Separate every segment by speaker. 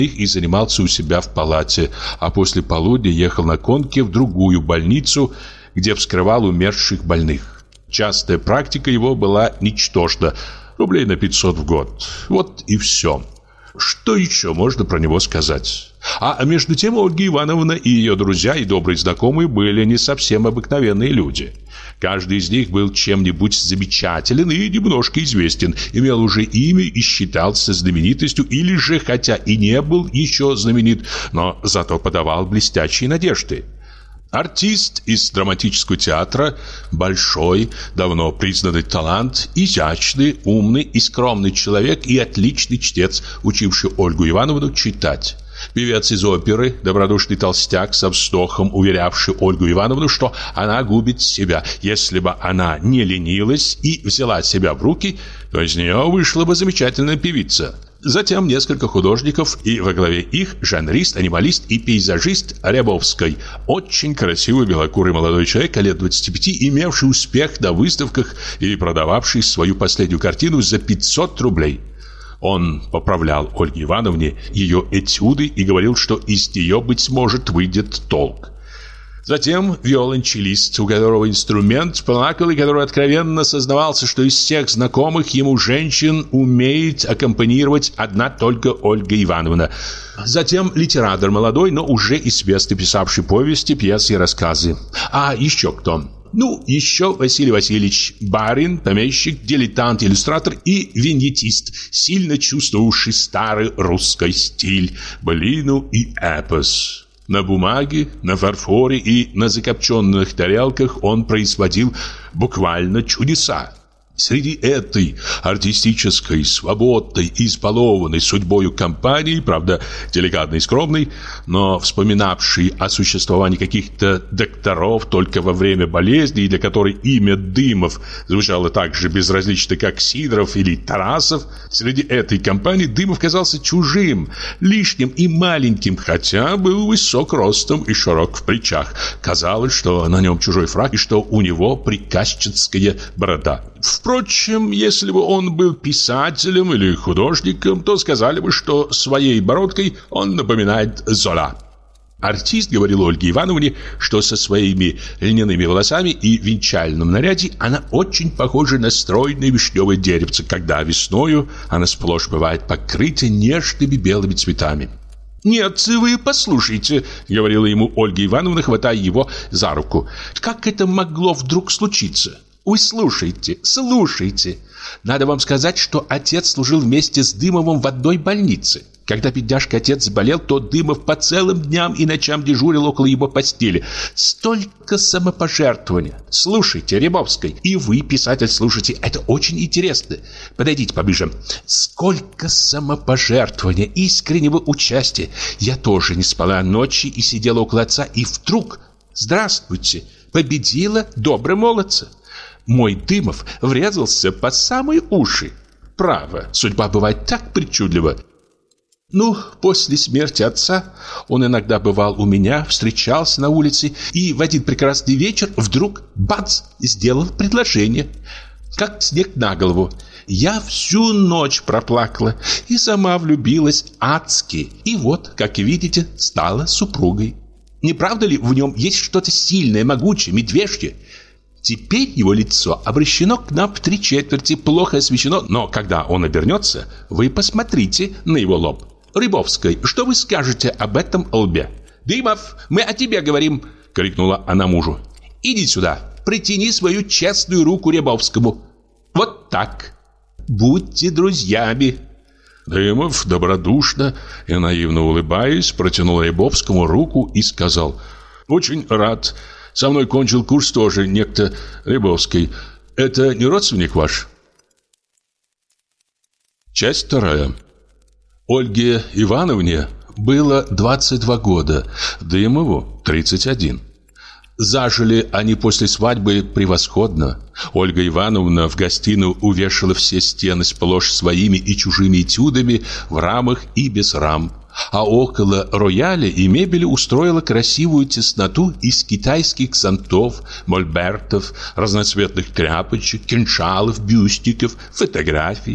Speaker 1: и занимался у себя в палате, а после полудня ехал на конке в другую больницу, где вскрывал умерших больных. Частая практика его была ничтожна, рублей на 500 в год. Вот и все. Что еще можно про него сказать? А между тем Ольга Ивановна и ее друзья и добрые знакомые были не совсем обыкновенные люди. Каждый из них был чем-нибудь замечателен и немножко известен, имел уже имя и считался знаменитостью, или же, хотя и не был еще знаменит, но зато подавал блестящие надежды. Артист из драматического театра, большой, давно признанный талант, изящный, умный и скромный человек и отличный чтец, учивший Ольгу Ивановну читать. Певец из оперы, добродушный толстяк со вздохом, уверявший Ольгу Ивановну, что она губит себя. Если бы она не ленилась и взяла себя в руки, то из нее вышла бы замечательная певица. Затем несколько художников, и во главе их жанрист, анималист и пейзажист Рябовский. Очень красивый белокурый молодой человек, лет 25, имевший успех на выставках и продававший свою последнюю картину за 500 рублей. Он поправлял Ольге Ивановне ее этюды и говорил, что из нее, быть может, выйдет толк. Затем виолончелист, у которого инструмент плакал и который откровенно сознавался, что из всех знакомых ему женщин умеет аккомпанировать одна только Ольга Ивановна. Затем литератор молодой, но уже известный, писавший повести, пьесы и рассказы. А еще кто? Еще Василий Васильевич, барин, помещик, дилетант, иллюстратор и виньетист, сильно чувствовавший старый русский стиль, былину и эпос. На бумаге, на фарфоре и на закопченных тарелках он производил буквально чудеса. Среди этой артистической, свободной и избалованной судьбою компании, правда, деликатной и скромной, но вспоминавшей о существовании каких-то докторов только во время болезни, и для которой имя Дымов звучало так же безразлично, как Сидоров или Тарасов, среди этой компании Дымов казался чужим, лишним и маленьким, хотя был высок ростом и широк в плечах. Казалось, что на нем чужой фрак и что у него приказчицкая борода. Впрочем, если бы он был писателем или художником, то сказали бы, что своей бородкой он напоминает Зола. Артист говорил Ольге Ивановне, что со своими льняными волосами и венчальном наряде она очень похожа на стройное вишневое деревце, когда весною она сплошь бывает покрыта нежными белыми цветами. «Нет, вы послушайте», — говорила ему Ольга Ивановна, хватая его за руку. «Как это могло вдруг случиться? Вы слушайте. Надо вам сказать, что отец служил вместе с Дымовым в одной больнице. Когда бедняжка отец заболел, то Дымов по целым дням и ночам дежурил около его постели. Столько самопожертвования. Слушайте, Рябовский, и вы, писатель, слушайте, это очень интересно. Подойдите поближе. Сколько самопожертвования, искреннего участия. Я тоже не спала ночи и сидела около отца, и вдруг, здравствуйте, победила добрая молодца. Мой Дымов врезался по самые уши. Право, судьба бывает так причудлива. После смерти отца он иногда бывал у меня, встречался на улице и в один прекрасный вечер вдруг, бац, сделал предложение. Как снег на голову. Я всю ночь проплакала и сама влюбилась адски. И вот, как видите, стала супругой. Не правда ли в нем есть что-то сильное, могучее, медвежье? Теперь его лицо обращено к нам в 3/4, плохо освещено, но когда он обернется, вы посмотрите на его лоб. Рябовский, что вы скажете об этом лбе? «Дымов, мы о тебе говорим!» — крикнула она мужу. «Иди сюда, протяни свою честную руку Рябовскому. Вот так. Будьте друзьями!» Дымов, добродушно и наивно улыбаясь, протянул Рябовскому руку и сказал: «Очень рад. Со мной кончил курс тоже некто Рябовский. Это не родственник ваш?» Часть 2. Ольге Ивановне было 22 года, Дымову 31. Зажили они после свадьбы превосходно. Ольга Ивановна в гостиную увешала все стены сплошь своими и чужими этюдами в рамах и без рам. А около рояля и мебели устроила красивую тесноту из китайских зонтов, мольбертов, разноцветных тряпочек, кинжалов, бюстиков, фотографий.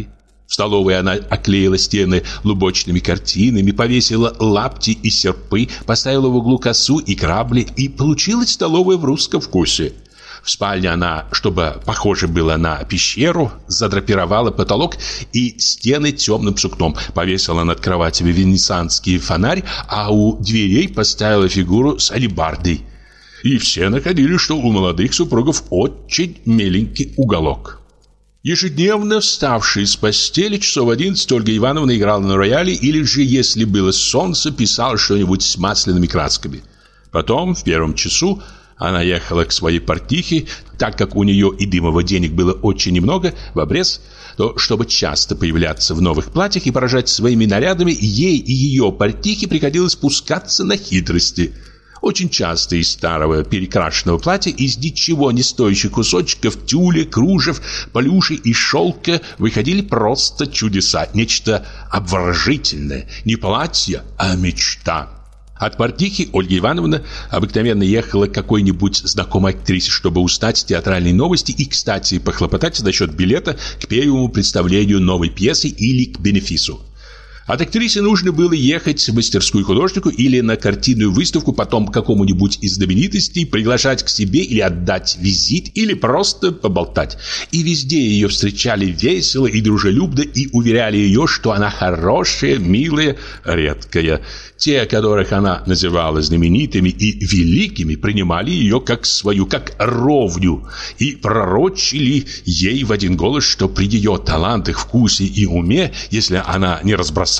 Speaker 1: В столовой она оклеила стены лубочными картинами, повесила лапти и серпы, поставила в углу косу и грабли, и получилась столовая в русском вкусе. В спальне она, чтобы похоже было на пещеру, задрапировала потолок и стены темным сукном, повесила над кроватями венецианский фонарь, а у дверей поставила фигуру с алебардой. И все находили, что у молодых супругов очень миленький уголок. Ежедневно вставший с постели часов 11, Ольга Ивановна играла на рояле или же, если было солнце, писала что-нибудь с масляными красками. Потом, в первом часу, она ехала к своей портнихе, так как у нее и Дымова денег было очень немного, в обрез, то, чтобы часто появляться в новых платьях и поражать своими нарядами, ей и ее портнихе приходилось спускаться на хитрости. Очень часто из старого перекрашенного платья, из ничего не стоящих кусочков тюля, кружев, полюши и шелка выходили просто чудеса, нечто обворожительное, не платье, а мечта. От портнихи Ольга Ивановна обыкновенно ехала к какой-нибудь знакомой актрисе, чтобы узнать театральные новости и, кстати, похлопотать насчет билета к первому представлению новой пьесы или к бенефису. От актрисы нужно было ехать в мастерскую художнику или на картинную выставку, потом к какому-нибудь из знаменитостей, приглашать к себе или отдать визит, или просто поболтать. И везде ее встречали весело и дружелюбно и уверяли ее, что она хорошая, милая, редкая. Те, которых она называла знаменитыми и великими, принимали ее как свою, как ровню, и пророчили ей в один голос, что при ее талантах, вкусе и уме, если она не разбросается,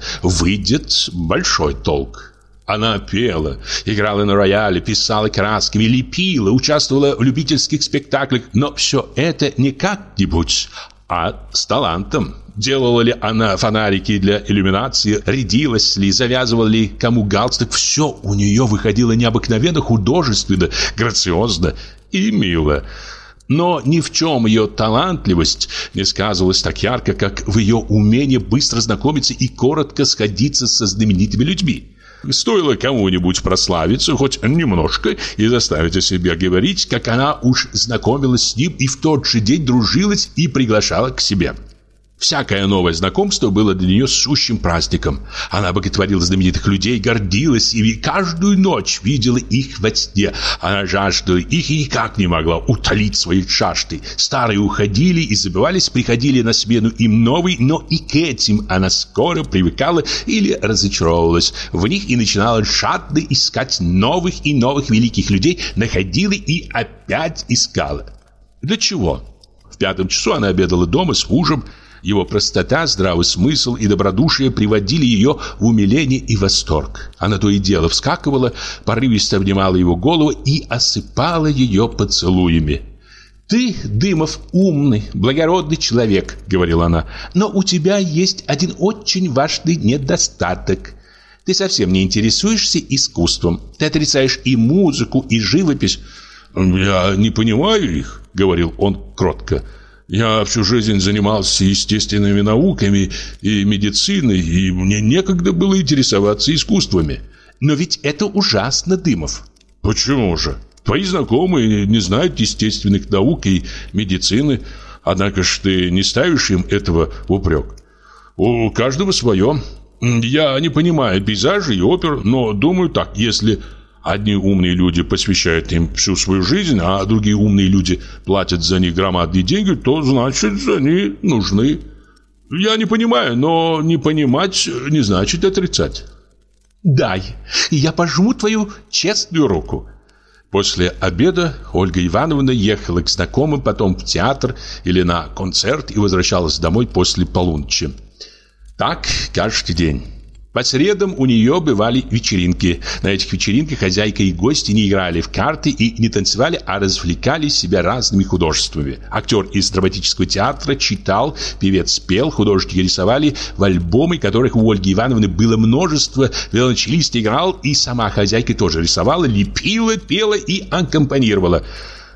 Speaker 1: выйдет большой толк. Она пела, играла на рояле, писала красками, лепила, участвовала в любительских спектаклях, но все это не как-нибудь, а с талантом. Делала ли она фонарики для иллюминации, рядилась ли, завязывала ли кому галстук, все у нее выходило необыкновенно художественно, грациозно и мило. Но ни в чем ее талантливость не сказывалась так ярко, как в ее умении быстро знакомиться и коротко сходиться со знаменитыми людьми. Стоило кому-нибудь прославиться хоть немножко и заставить о себе говорить, как она уж знакомилась с ним и в тот же день дружилась и приглашала к себе. Всякое новое знакомство было для нее сущим праздником. Она боготворила знаменитых людей, гордилась ими, каждую ночь видела их во сне. Она жаждала их и никак не могла утолить свои жажды. Старые уходили и забывались, приходили на смену им новые, но и к этим она скоро привыкала или разочаровывалась в них и начинала жадно искать новых и новых великих людей, находила и опять искала. Для чего? В 5 часу она обедала дома с мужем. Его простота, здравый смысл и добродушие приводили ее в умиление и восторг. Она то и дело вскакивала, порывисто обнимала его голову и осыпала ее поцелуями. «Ты, Дымов, умный, благородный человек», — говорила она, «но у тебя есть один очень важный недостаток. Ты совсем не интересуешься искусством. Ты отрицаешь и музыку, и живопись». «Я не понимаю их», — говорил он кротко. «Я всю жизнь занимался естественными науками и медициной, и мне некогда было интересоваться искусствами». «Но ведь это ужасно, Дымов». «Почему же? Твои знакомые не знают естественных наук и медицины, однако ж ты не ставишь им этого в упрек. У каждого свое. Я не понимаю пейзажей и опер, но думаю так, если одни умные люди посвящают им всю свою жизнь, а другие умные люди платят за них громадные деньги, то значит, они нужны. Я не понимаю, но не понимать не значит отрицать». «Дай, и я пожму твою честную руку». После обеда Ольга Ивановна ехала к знакомым, потом в театр или на концерт и возвращалась домой после полуночи. Так каждый день. По средам у нее бывали вечеринки. На этих вечеринках хозяйка и гости не играли в карты и не танцевали, а развлекали себя разными художествами. Актер из драматического театра читал, певец пел, художники рисовали в альбомы, которых у Ольги Ивановны было множество, виолончелист играл, и сама хозяйка тоже рисовала, лепила, пела и аккомпанировала.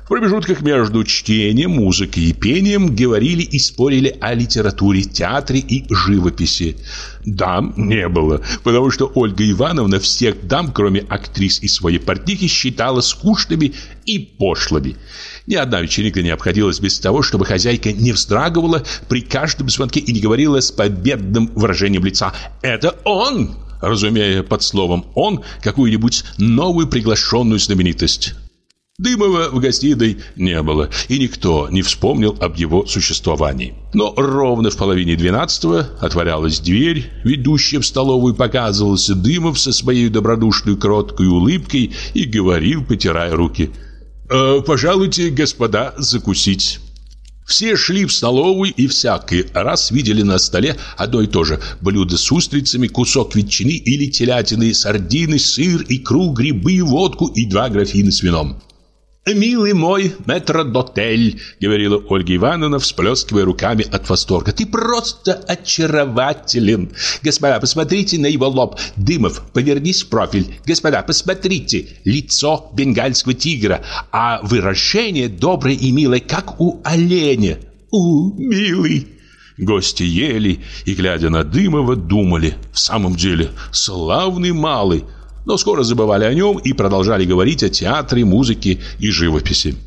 Speaker 1: В промежутках между чтением, музыкой и пением говорили и спорили о литературе, театре и живописи. Дам не было, потому что Ольга Ивановна всех дам, кроме актрис и своей портнихи, считала скучными и пошлыми. Ни одна вечеринка не обходилась без того, чтобы хозяйка не вздрагивала при каждом звонке и не говорила с победным выражением лица «Это он!», разумея под словом «он» какую-нибудь новую приглашенную знаменитость. Дымова в гостиной не было, и никто не вспомнил об его существовании. Но ровно в половине 12-го отворялась дверь, ведущая в столовую, показывался Дымов со своей добродушной кроткой улыбкой и говорил, потирая руки: «Пожалуйте, господа, закусить». Все шли в столовую и всякий раз видели на столе одно и то же: блюдо с устрицами, кусок ветчины или телятины, сардины, сыр, икру, грибы, водку и 2 графина с вином. «Милый мой метрдотель», — говорила Ольга Ивановна, всплескивая руками от восторга, — «ты просто очарователен. Господа, посмотрите на его лоб. Дымов, повернись в профиль. Господа, посмотрите, лицо бенгальского тигра, а выражение доброе и милое, как у оленя. Милый». Гости ели и, глядя на Дымова, думали: в самом деле, славный малый. Но скоро забывали о нем и продолжали говорить о театре, музыке и живописи.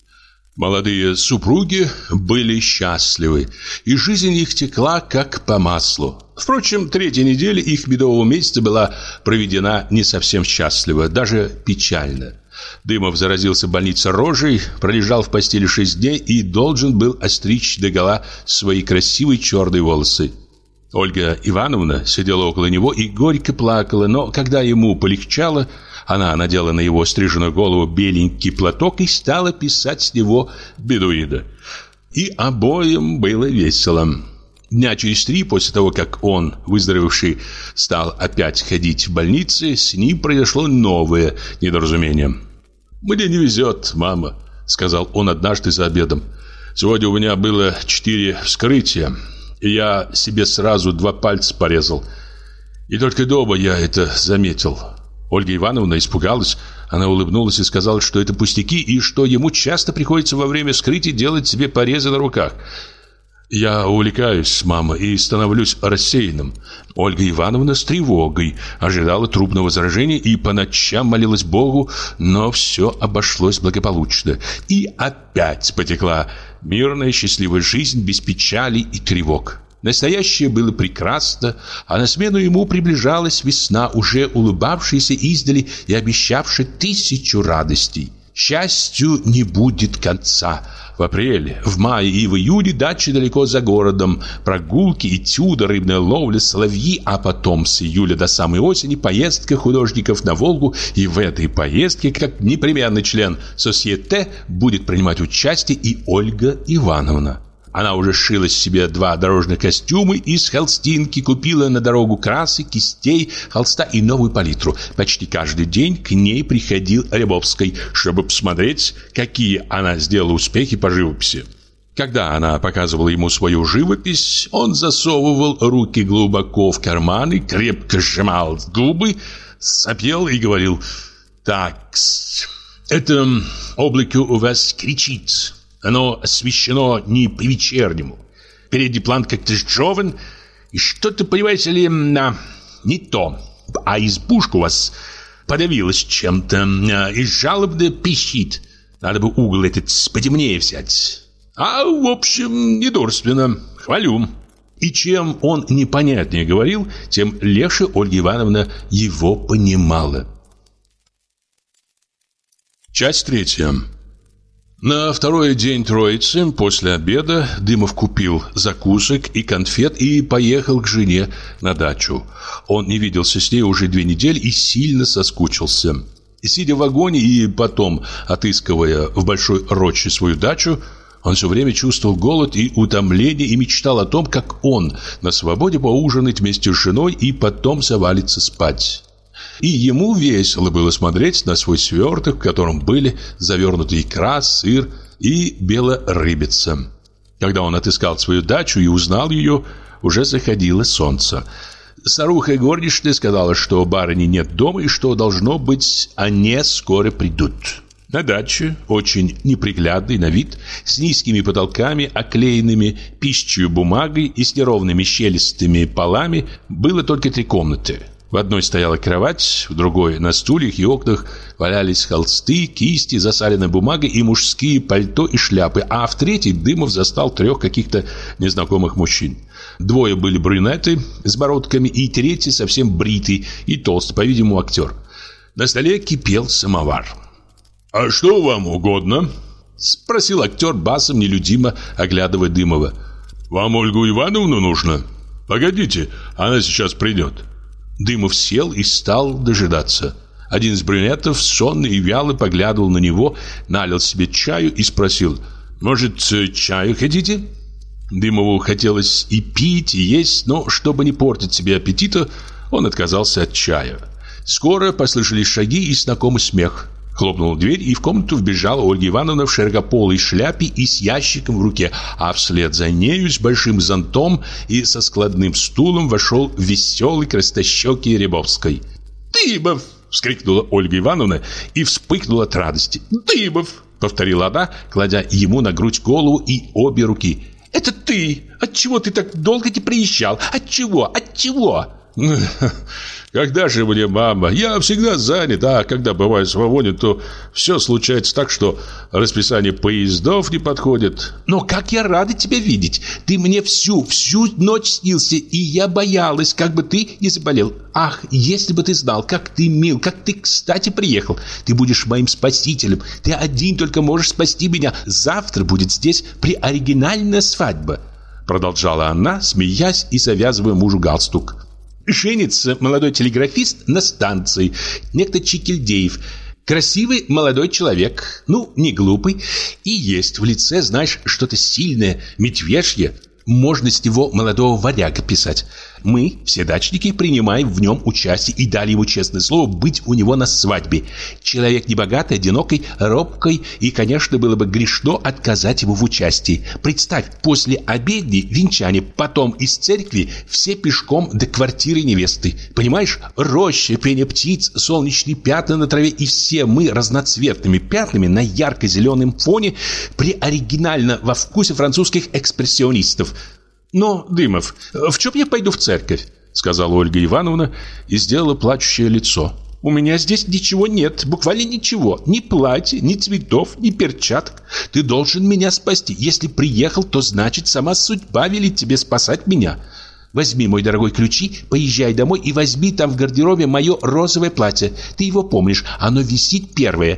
Speaker 1: Молодые супруги были счастливы, и жизнь их текла как по маслу. Впрочем, 3-я неделя их медового месяца была проведена не совсем счастливо, даже печально. Дымов заразился в больнице рожей, пролежал в постели 6 дней и должен был остричь догола свои красивые черные волосы. Ольга Ивановна сидела около него и горько плакала, но когда ему полегчало, она надела на его стриженную голову беленький платок и стала писать с него бедуида. И обоим было весело. Дня через 3 после того, как он, выздоровевший, стал опять ходить в больнице, с ним произошло новое недоразумение. «Мне не везет, мама», — сказал он однажды за обедом. «Сегодня у меня было 4 вскрытия. И я себе сразу 2 пальца порезал. И только дома я это заметил». Ольга Ивановна испугалась. Она улыбнулась и сказала, что это пустяки, и что ему часто приходится во время вскрытия делать себе порезы на руках. «Я увлекаюсь, мама, и становлюсь рассеянным». Ольга Ивановна с тревогой ожидала трупного заражения и по ночам молилась Богу, но все обошлось благополучно. И опять потекла мирная счастливая жизнь без печали и тревог. Настоящее было прекрасно, а на смену ему приближалась весна, уже улыбавшаяся издали и обещавшая 1000 радостей. Счастью не будет конца. В апреле, в мае и в июне дачи далеко за городом, прогулки, этюды, рыбная ловля, соловьи, а потом с июля до самой осени поездка художников на Волгу, и в этой поездке, как непременный член Сосьете, будет принимать участие и Ольга Ивановна. Она уже сшила себе 2 дорожных костюма из холстинки, купила на дорогу красок, кистей, холста и новую палитру. Почти каждый день к ней приходил Рябовский, чтобы посмотреть, какие она сделала успехи по живописи. Когда она показывала ему свою живопись, он засовывал руки глубоко в карманы, крепко сжимал губы, сопел и говорил: «Так, это облако у вас кричит. Оно освещено не по-вечернему. Передний план как-то сжёван, и что-то, понимаете ли, не то. А избушка у вас подавилась чем-то и жалобно пищит. Надо бы угол этот потемнее взять. А, в общем, недурственно. Хвалю». И чем он непонятнее говорил, тем легче Ольга Ивановна его понимала. Часть 3. На 2-й день Троицы, после обеда, Дымов купил закусок и конфет и поехал к жене на дачу. Он не виделся с ней уже 2 недели и сильно соскучился. Сидя в вагоне и потом отыскивая в Большой Роще свою дачу, он все время чувствовал голод и утомление и мечтал о том, как он на свободе поужинать вместе с женой и потом завалится спать. И ему весело было смотреть на свой сверток, в котором были завернуты икра, сыр и белорыбица. Когда он отыскал свою дачу и узнал ее, уже заходило солнце. Старуха горничная сказала, что барыни нет дома и что, должно быть, они скоро придут. На даче, очень неприглядный на вид, с низкими потолками, оклеенными пищей бумагой и с неровными щелистыми полами, было только 3 комнаты. В одной стояла кровать, в другой на стульях и окнах валялись холсты, кисти, засаленная бумага и мужские пальто и шляпы, а в третьей Дымов застал 3 каких-то незнакомых мужчин. 2 были брюнеты с бородками, и третий совсем бритый и толстый, по-видимому, актер. На столе кипел самовар. «А что вам угодно?» — спросил актер басом, нелюдимо оглядывая Дымова. «Вам Ольгу Ивановну нужно? Погодите, она сейчас придет». Дымов сел и стал дожидаться. Один из брюнетов, сонный и вялый, поглядывал на него, налил себе чаю и спросил: «Может, чаю хотите?» Дымову хотелось и пить, и есть, но, чтобы не портить себе аппетита, он отказался от чая. Скоро послышались шаги и знакомый смех. Хлопнула дверь, и в комнату вбежала Ольга Ивановна в широкополой шляпе и с ящиком в руке, а вслед за нею с большим зонтом и со складным стулом вошел веселый краснощекий Рябовский. «Дымов!» — вскрикнула Ольга Ивановна и вспыхнула от радости. «Дымов!» — повторила она, кладя ему на грудь голову и обе руки. «Это ты! Отчего ты так долго не приезжал? Отчего? Отчего?» «Когда же мне, мама? Я всегда занят, а когда бываю свободен, то все случается так, что расписание поездов не подходит». «Но как я рада тебя видеть! Ты мне всю ночь снился, и я боялась, как бы ты не заболел. Ах, если бы ты знал, как ты мил, как ты кстати приехал. Ты будешь моим спасителем. Ты один только можешь спасти меня. Завтра будет здесь приоригинальная свадьба», продолжала она, смеясь и завязывая мужу галстук. «Женится молодой телеграфист на станции, некто Чикильдеев. Красивый молодой человек, ну, не глупый. И есть в лице, знаешь, что-то сильное, медвежье. Можно с него молодого варяга писать. Мы, все дачники, принимаем в нем участие и дали ему честное слово быть у него на свадьбе. Человек небогатый, одинокий, робкий, и, конечно, было бы грешно отказать ему в участии. Представь, после обедни венчание, потом из церкви все пешком до квартиры невесты. Понимаешь, роща, пение птиц, солнечные пятна на траве, и все мы разноцветными пятнами на ярко-зеленом фоне, приоригинально во вкусе французских экспрессионистов. «Но, Дымов, в чем я пойду в церковь?» — сказала Ольга Ивановна и сделала плачущее лицо. «У меня здесь ничего нет, буквально ничего. Ни платья, ни цветов, ни перчаток. Ты должен меня спасти. Если приехал, то значит, сама судьба велит тебе спасать меня. Возьми, мой дорогой, ключи, поезжай домой и возьми там в гардеробе мое розовое платье. Ты его помнишь, оно висит первое.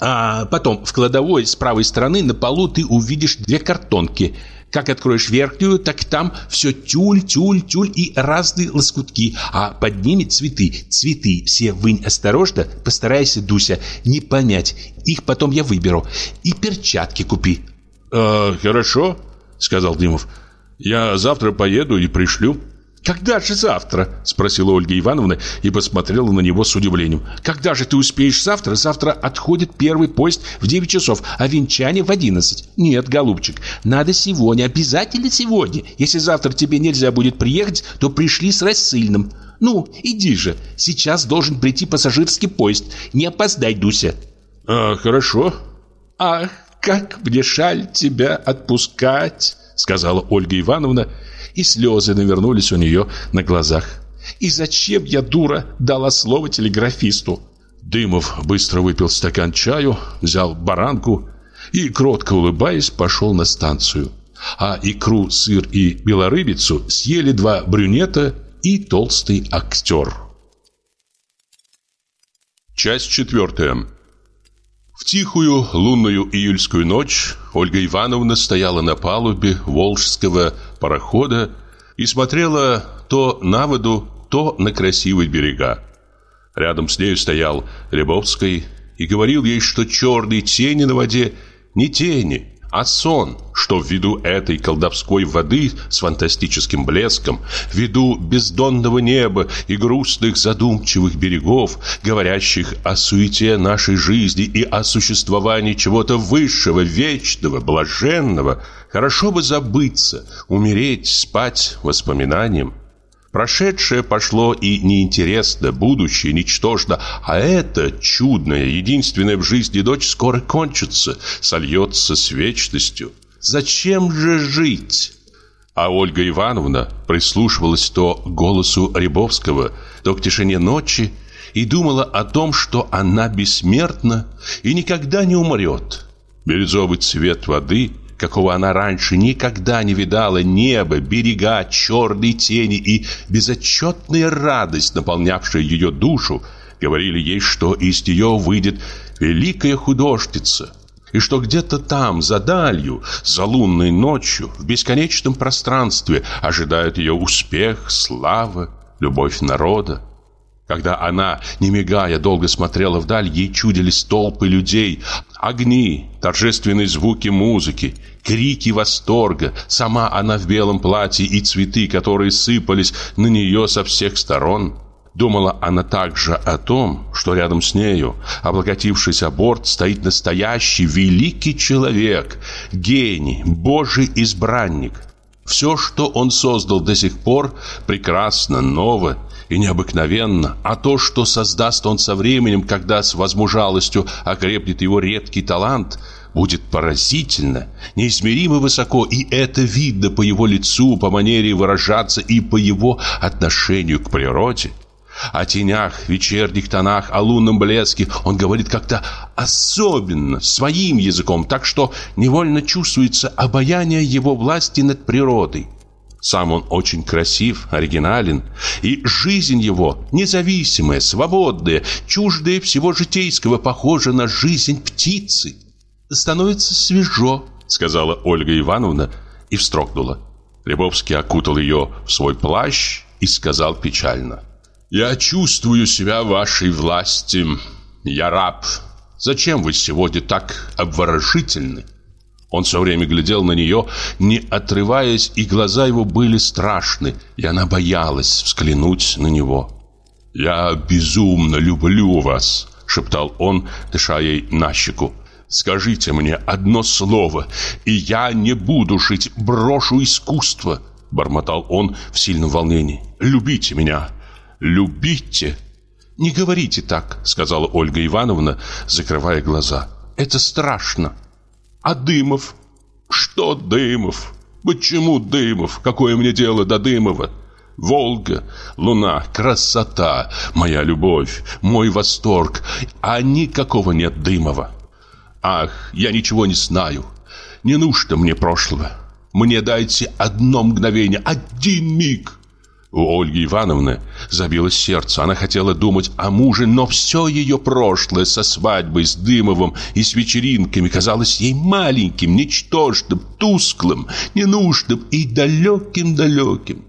Speaker 1: А потом в кладовой с правой стороны на полу ты увидишь 2 картонки. Как откроешь верхнюю, так там все тюль, тюль, тюль и разные лоскутки, а под ними цветы. Цветы все вынь осторожно, постарайся, Дуся, не помять. Их потом я выберу. И перчатки купи». «Хорошо», — сказал Дымов. «Я завтра поеду и пришлю».
Speaker 2: «Когда же завтра?» – спросила Ольга Ивановна и посмотрела на него с удивлением. «Когда же ты успеешь завтра? Завтра отходит первый поезд в 9 часов, а венчание в 11. Нет, голубчик, надо сегодня, обязательно сегодня. Если завтра тебе нельзя будет приехать, то пришли с рассыльным. Ну, иди же, сейчас должен прийти пассажирский поезд. Не опоздай, Дуся».
Speaker 1: «Хорошо».
Speaker 2: «Ах, как мне жаль тебя отпускать», – сказала Ольга Ивановна, и слезы навернулись у нее на глазах. «И зачем я, дура, дала слово телеграфисту?»
Speaker 1: Дымов быстро выпил стакан чаю, взял баранку и, кротко улыбаясь, пошел на станцию. А икру, сыр и белорыбицу съели 2 брюнета и толстый актер. Часть 4. В тихую лунную июльскую ночь Ольга Ивановна стояла на палубе волжского парохода и смотрела то на воду, то на красивые берега. Рядом с нею стоял Рябовский и говорил ей, что черные тени на воде не тени, а сон, что ввиду этой колдовской воды с фантастическим блеском, ввиду бездонного неба и грустных задумчивых берегов, говорящих о суете нашей жизни и о существовании чего-то высшего, вечного, блаженного, хорошо бы забыться, умереть, спать воспоминанием. Прошедшее пошло и неинтересно, будущее ничтожно, а эта чудная, единственная в жизни дочь скоро кончится, сольется с вечностью. Зачем же жить? А Ольга Ивановна прислушивалась то к голосу Рябовского, то к тишине ночи и думала о том, что она бессмертна и никогда не умрет. Бирюзовый цвет воды, какого она раньше никогда не видала, небо, берега, черные тени и безотчетная радость, наполнявшая ее душу, говорили ей, что из нее выйдет великая художница, и что где-то там, за далью, за лунной ночью, в бесконечном пространстве ожидают ее успех, слава, любовь народа. Когда она, не мигая, долго смотрела вдаль, ей чудились толпы людей, огни, торжественные звуки музыки, крики восторга, сама она в белом платье и цветы, которые сыпались на нее со всех сторон. Думала она также о том, что рядом с нею, облокотившись о борт, стоит настоящий великий человек, гений, Божий избранник. Все, что он создал до сих пор, прекрасно, ново и необыкновенно, а то, что создаст он со временем, когда с возмужалостью окрепнет его редкий талант, будет поразительно, неизмеримо высоко, и это видно по его лицу, по манере выражаться и по его отношению к природе. О тенях, вечерних тонах, о лунном блеске он говорит как-то особенно, своим языком, так что невольно чувствуется обаяние его власти над природой. Сам он очень красив, оригинален, и жизнь его, независимая, свободная, чуждая всего житейского, похожа на жизнь птицы. «Становится свежо», — сказала Ольга Ивановна и вздрогнула. Рябовский окутал ее в свой плащ и сказал печально: «Я чувствую себя в вашей власти. Я раб. Зачем вы сегодня так обворожительны?» Он все время глядел на нее, не отрываясь, и глаза его были страшны, и она боялась взглянуть на него. «Я безумно люблю вас», — шептал он, дыша ей на щеку. «Скажите мне одно слово, и я не буду жить, брошу искусство», — бормотал он в сильном волнении. «Любите меня, любите». «Не говорите так», — сказала Ольга Ивановна, закрывая глаза. «Это страшно». «А Дымов?» «Что Дымов? Почему Дымов? Какое мне дело до Дымова? Волга, луна, красота, моя любовь, мой восторг, а никакого нет Дымова. Ах, я ничего не знаю, не нужно мне прошлого. Мне дайте одно мгновение, один миг». У Ольги Ивановны забилось сердце. Она хотела думать о муже, но все ее прошлое со свадьбой, с Дымовым и с вечеринками казалось ей маленьким, ничтожным, тусклым, ненужным и далеким-далеким.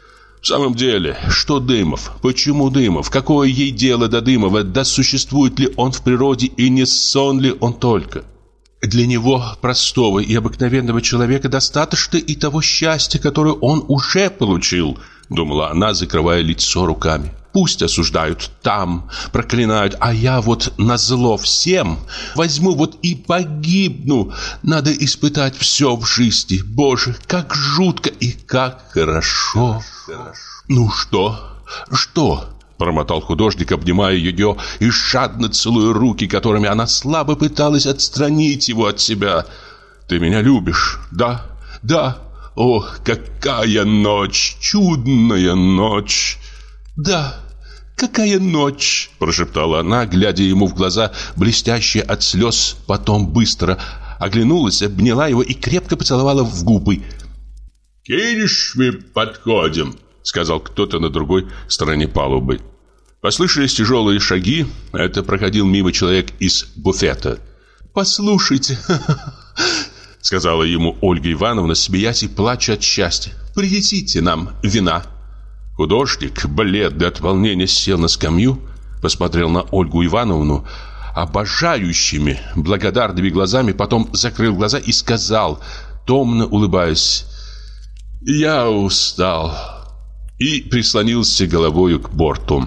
Speaker 1: В самом деле, что Дымов? Почему Дымов? Какое ей дело до Дымова? Да существует ли он в природе и не сон ли он только? Для него, простого и обыкновенного человека, достаточно и того счастья, которое он уже получил, думала она, закрывая лицо руками. Пусть осуждают там, проклинают, а я вот назло всем возьму вот и погибну. Надо испытать все в жизни. Боже, как жутко и как хорошо. «Ну что? Что?» — промотал художник, обнимая ее и жадно целуя руки, которыми она слабо пыталась отстранить его от себя. «Ты меня любишь? Да? Да? О, какая ночь! Чудная ночь!» «Да, какая ночь!» — прошептала она, глядя ему в глаза, блестящие от слез, потом быстро оглянулась, обняла его и крепко поцеловала в губы. «Кинешь, мы подходим», — сказал кто-то на другой стороне палубы. Послышались тяжелые шаги. Это проходил мимо человек из буфета. «Послушайте», — сказала ему Ольга Ивановна, смеясь и плача от счастья, «принесите нам вина». Художник, бледный от волнения, сел на скамью, посмотрел на Ольгу Ивановну обожающими, благодарными глазами, потом закрыл глаза и сказал, томно улыбаясь: «Я устал», и прислонился головою к борту.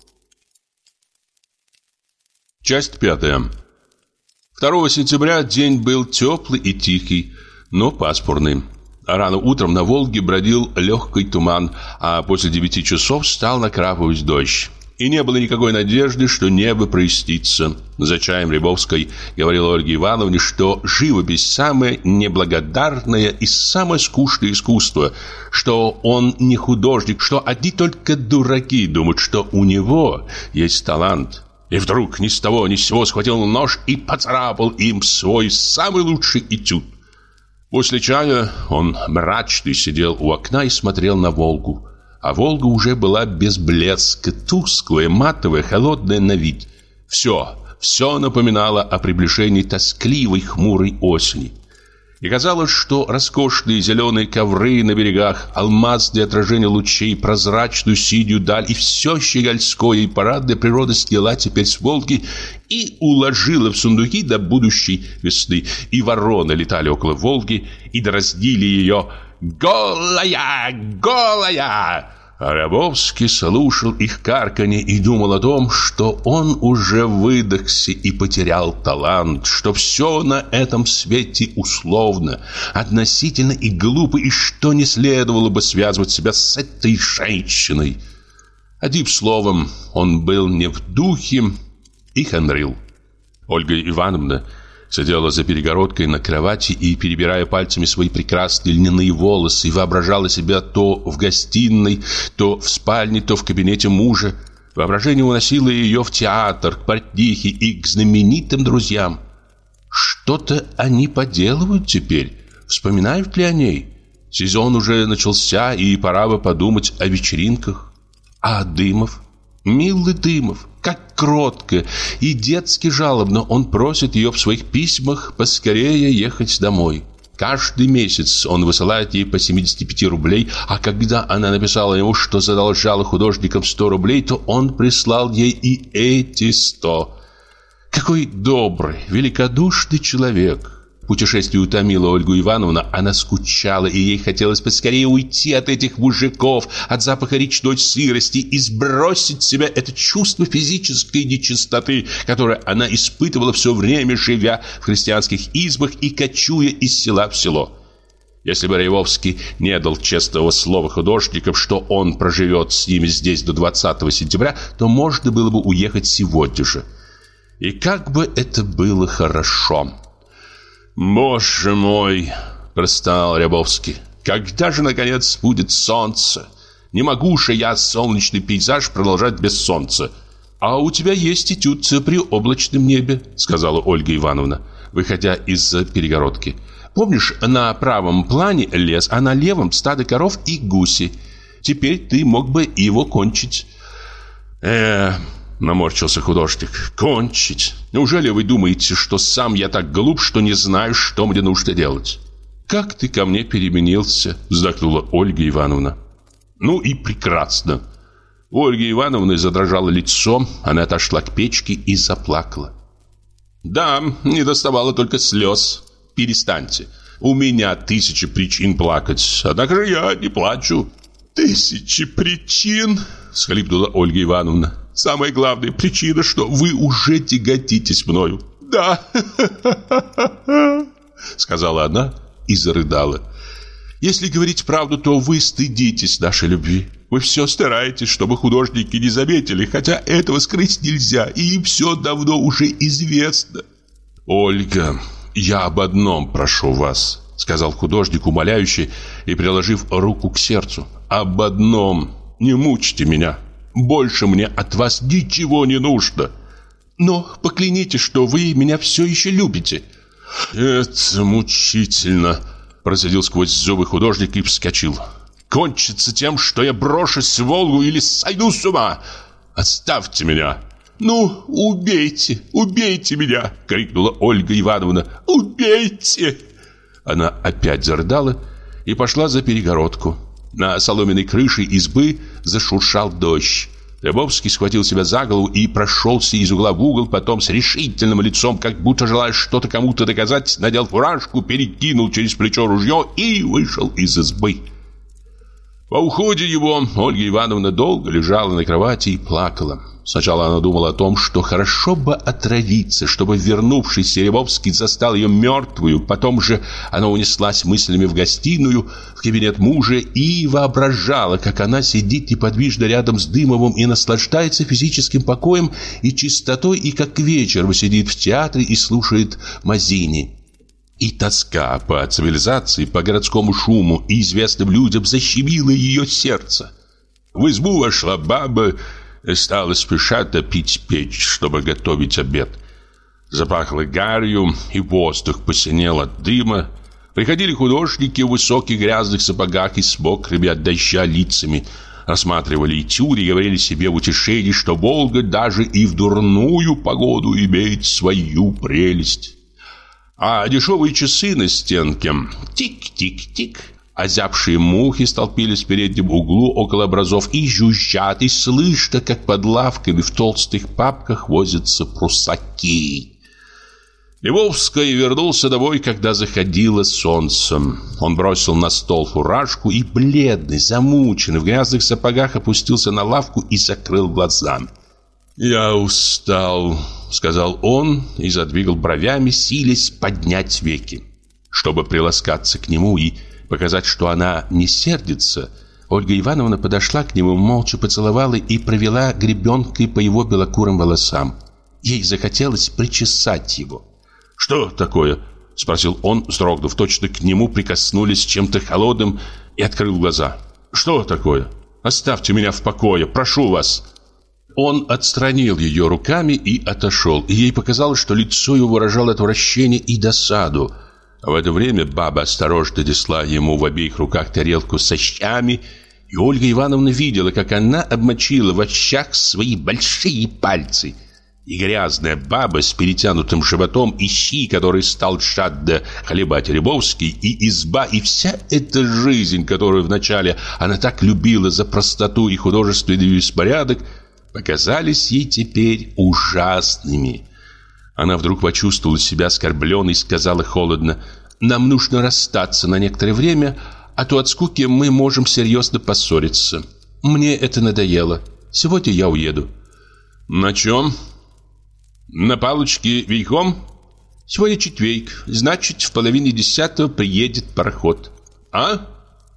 Speaker 1: Часть 5. 2 сентября день был теплый и тихий, но пасмурный. Рано утром на Волге бродил легкий туман, а после 9 часов стал накрапывать дождь. И не было никакой надежды, что небо прояснится. За чаем Рябовской говорила Ольге Ивановне, что живопись самое неблагодарное и самое скучное искусство, что он не художник, что одни только дураки думают, что у него есть талант. И вдруг ни с того ни с сего схватил нож и поцарапал им свой самый лучший этюд. После чая он мрачный сидел у окна и смотрел на Волгу. А Волга уже была без блеска, тусклая, матовая, холодная на вид. Все напоминало о приближении тоскливой, хмурой осени. И казалось, что роскошные зеленые ковры на берегах, алмазные отражения лучей, прозрачную синюю даль и все щегольское и парадное природа сняла теперь с Волги и уложила в сундуки до будущей весны. И вороны летали около Волги и дразнили ее «Голая! Голая!». А Рябовский слушал их карканье и думал о том, что он уже выдохся и потерял талант, что все на этом свете условно, относительно и глупо, и что не следовало бы связывать себя с этой женщиной. Одним словом, он был не в духе и хандрил. Ольга Ивановна сидела за перегородкой на кровати и, перебирая пальцами свои прекрасные льняные волосы, воображала себя то в гостиной, то в спальне, то в кабинете мужа. Воображение уносило ее в театр, к портнихе и к знаменитым друзьям. Что-то они поделывают теперь? Вспоминают ли о ней? Сезон уже начался, и пора бы подумать о вечеринках. А Дымов? Милый Дымов, как кротко и детски жалобно он просит ее в своих письмах поскорее ехать домой. Каждый месяц он высылает ей по 75 рублей, а когда она написала ему, что задолжала художникам 100 рублей, то он прислал ей и эти 100. Какой добрый, великодушный человек. Путешествие утомило Ольгу Ивановну, она скучала, и ей хотелось поскорее уйти от этих мужиков, от запаха речной сырости и сбросить с себя это чувство физической нечистоты, которое она испытывала все время, живя в христианских избах и кочуя из села в село. Если бы Рябовский не дал честного слова художникам, что он проживет с ними здесь до 20 сентября, то можно было бы уехать сегодня же. И как бы это было хорошо! «Боже мой!» – простонал Рябовский. «Когда же, наконец, будет солнце? Не могу же я солнечный пейзаж продолжать без солнца». «А у тебя есть этюд при облачном небе», – сказала Ольга Ивановна, выходя из перегородки. «Помнишь, на правом плане лес, а на левом стадо коров и гуси? Теперь ты мог бы его кончить». Наморщился художник. «Кончить? Неужели вы думаете, что сам я так глуп, что не знаю, что мне нужно делать?» «Как ты ко мне переменился?» Вздохнула Ольга Ивановна. «Ну и прекрасно». У Ольги Ивановны задрожало лицо. Она отошла к печке и заплакала. «Да, не доставало только слез. Перестаньте. У меня 1000 причин плакать. Однако же я не плачу». 1000 причин?» Всхлипнула Ольга Ивановна. «Самая главная причина, что вы уже тяготитесь мною». «Да», сказала она и зарыдала. «Если говорить правду, то вы стыдитесь нашей любви. Вы все стараетесь, чтобы художники не заметили, хотя этого скрыть нельзя, и им все давно уже известно». «Ольга, я об одном прошу вас», сказал художник умоляюще и приложив руку к сердцу. «Об одном. Не мучьте меня. Больше мне от вас ничего не нужно». «Но поклянитесь, что вы меня все еще любите». «Это мучительно», процедил сквозь зубы художник и вскочил. «Кончится тем, что я брошусь в Волгу или сойду с ума. Оставьте меня». «Ну, убейте, убейте меня!» — крикнула Ольга Ивановна. «Убейте!» Она опять зарыдала и пошла за перегородку. На соломенной крыше избы зашуршал дождь. Рябовский схватил себя за голову и прошелся из угла в угол, потом с решительным лицом, как будто желая что-то кому-то доказать, надел фуражку, перекинул через плечо ружье и вышел из избы. По уходе его Ольга Ивановна долго лежала на кровати и плакала. Сначала она думала о том, что хорошо бы отравиться, чтобы вернувшийся Рябовский застал ее мертвую. Потом же она унеслась мыслями в гостиную, в кабинет мужа и воображала, как она сидит неподвижно рядом с Дымовым и наслаждается физическим покоем и чистотой, и как вечером сидит в театре и слушает Мазини. И тоска по цивилизации, по городскому шуму и известным людям защемила ее сердце. В избу вошла баба и стала спеша топить печь, чтобы готовить обед. Запахло гарью, и воздух посинел от дыма. Приходили художники в высоких грязных сапогах и с мокрыми от дождя лицами, рассматривали этюды и говорили себе в утешении, что Волга даже и в дурную погоду имеет свою прелесть. А дешевые часы на стенке тик-тик-тик. Озябшие мухи столпились в переднем углу около образов и жужжат, и слышно, как под лавками в толстых папках возятся прусаки. Львовский вернулся домой, когда заходило солнце. Он бросил на стол фуражку и, бледный, замученный, в грязных сапогах, опустился на лавку и закрыл глаза. «Я устал», — сказал он и задвигал бровями, силясь поднять веки. Чтобы приласкаться к нему и показать, что она не сердится, Ольга Ивановна подошла к нему, молча поцеловала и провела гребенкой по его белокурым волосам. Ей захотелось причесать его. «Что такое?» — спросил он, вздрогнув. Точно к нему прикоснулись чем-то холодным, и открыл глаза. «Что такое? Оставьте меня в покое, прошу вас!» Он отстранил ее руками и отошел, и ей показалось, что лицо его выражало отвращение и досаду. В это время баба осторожно несла ему в обеих руках тарелку со щами, и Ольга Ивановна видела, как она обмочила в щах свои большие пальцы. И грязная баба с перетянутым животом, и щи, который стал жадно хлебать Рябовский, и изба, и вся эта жизнь, которую вначале она так любила за простоту и художественный беспорядок, показались ей теперь ужасными. Она вдруг почувствовала себя оскорбленной и сказала холодно: «Нам нужно расстаться на некоторое время, а то от скуки мы можем серьезно поссориться. Мне это надоело. Сегодня я уеду». «На чем? На палочке верхом?» «Сегодня четверг, значит, в 9:30 приедет пароход». «А?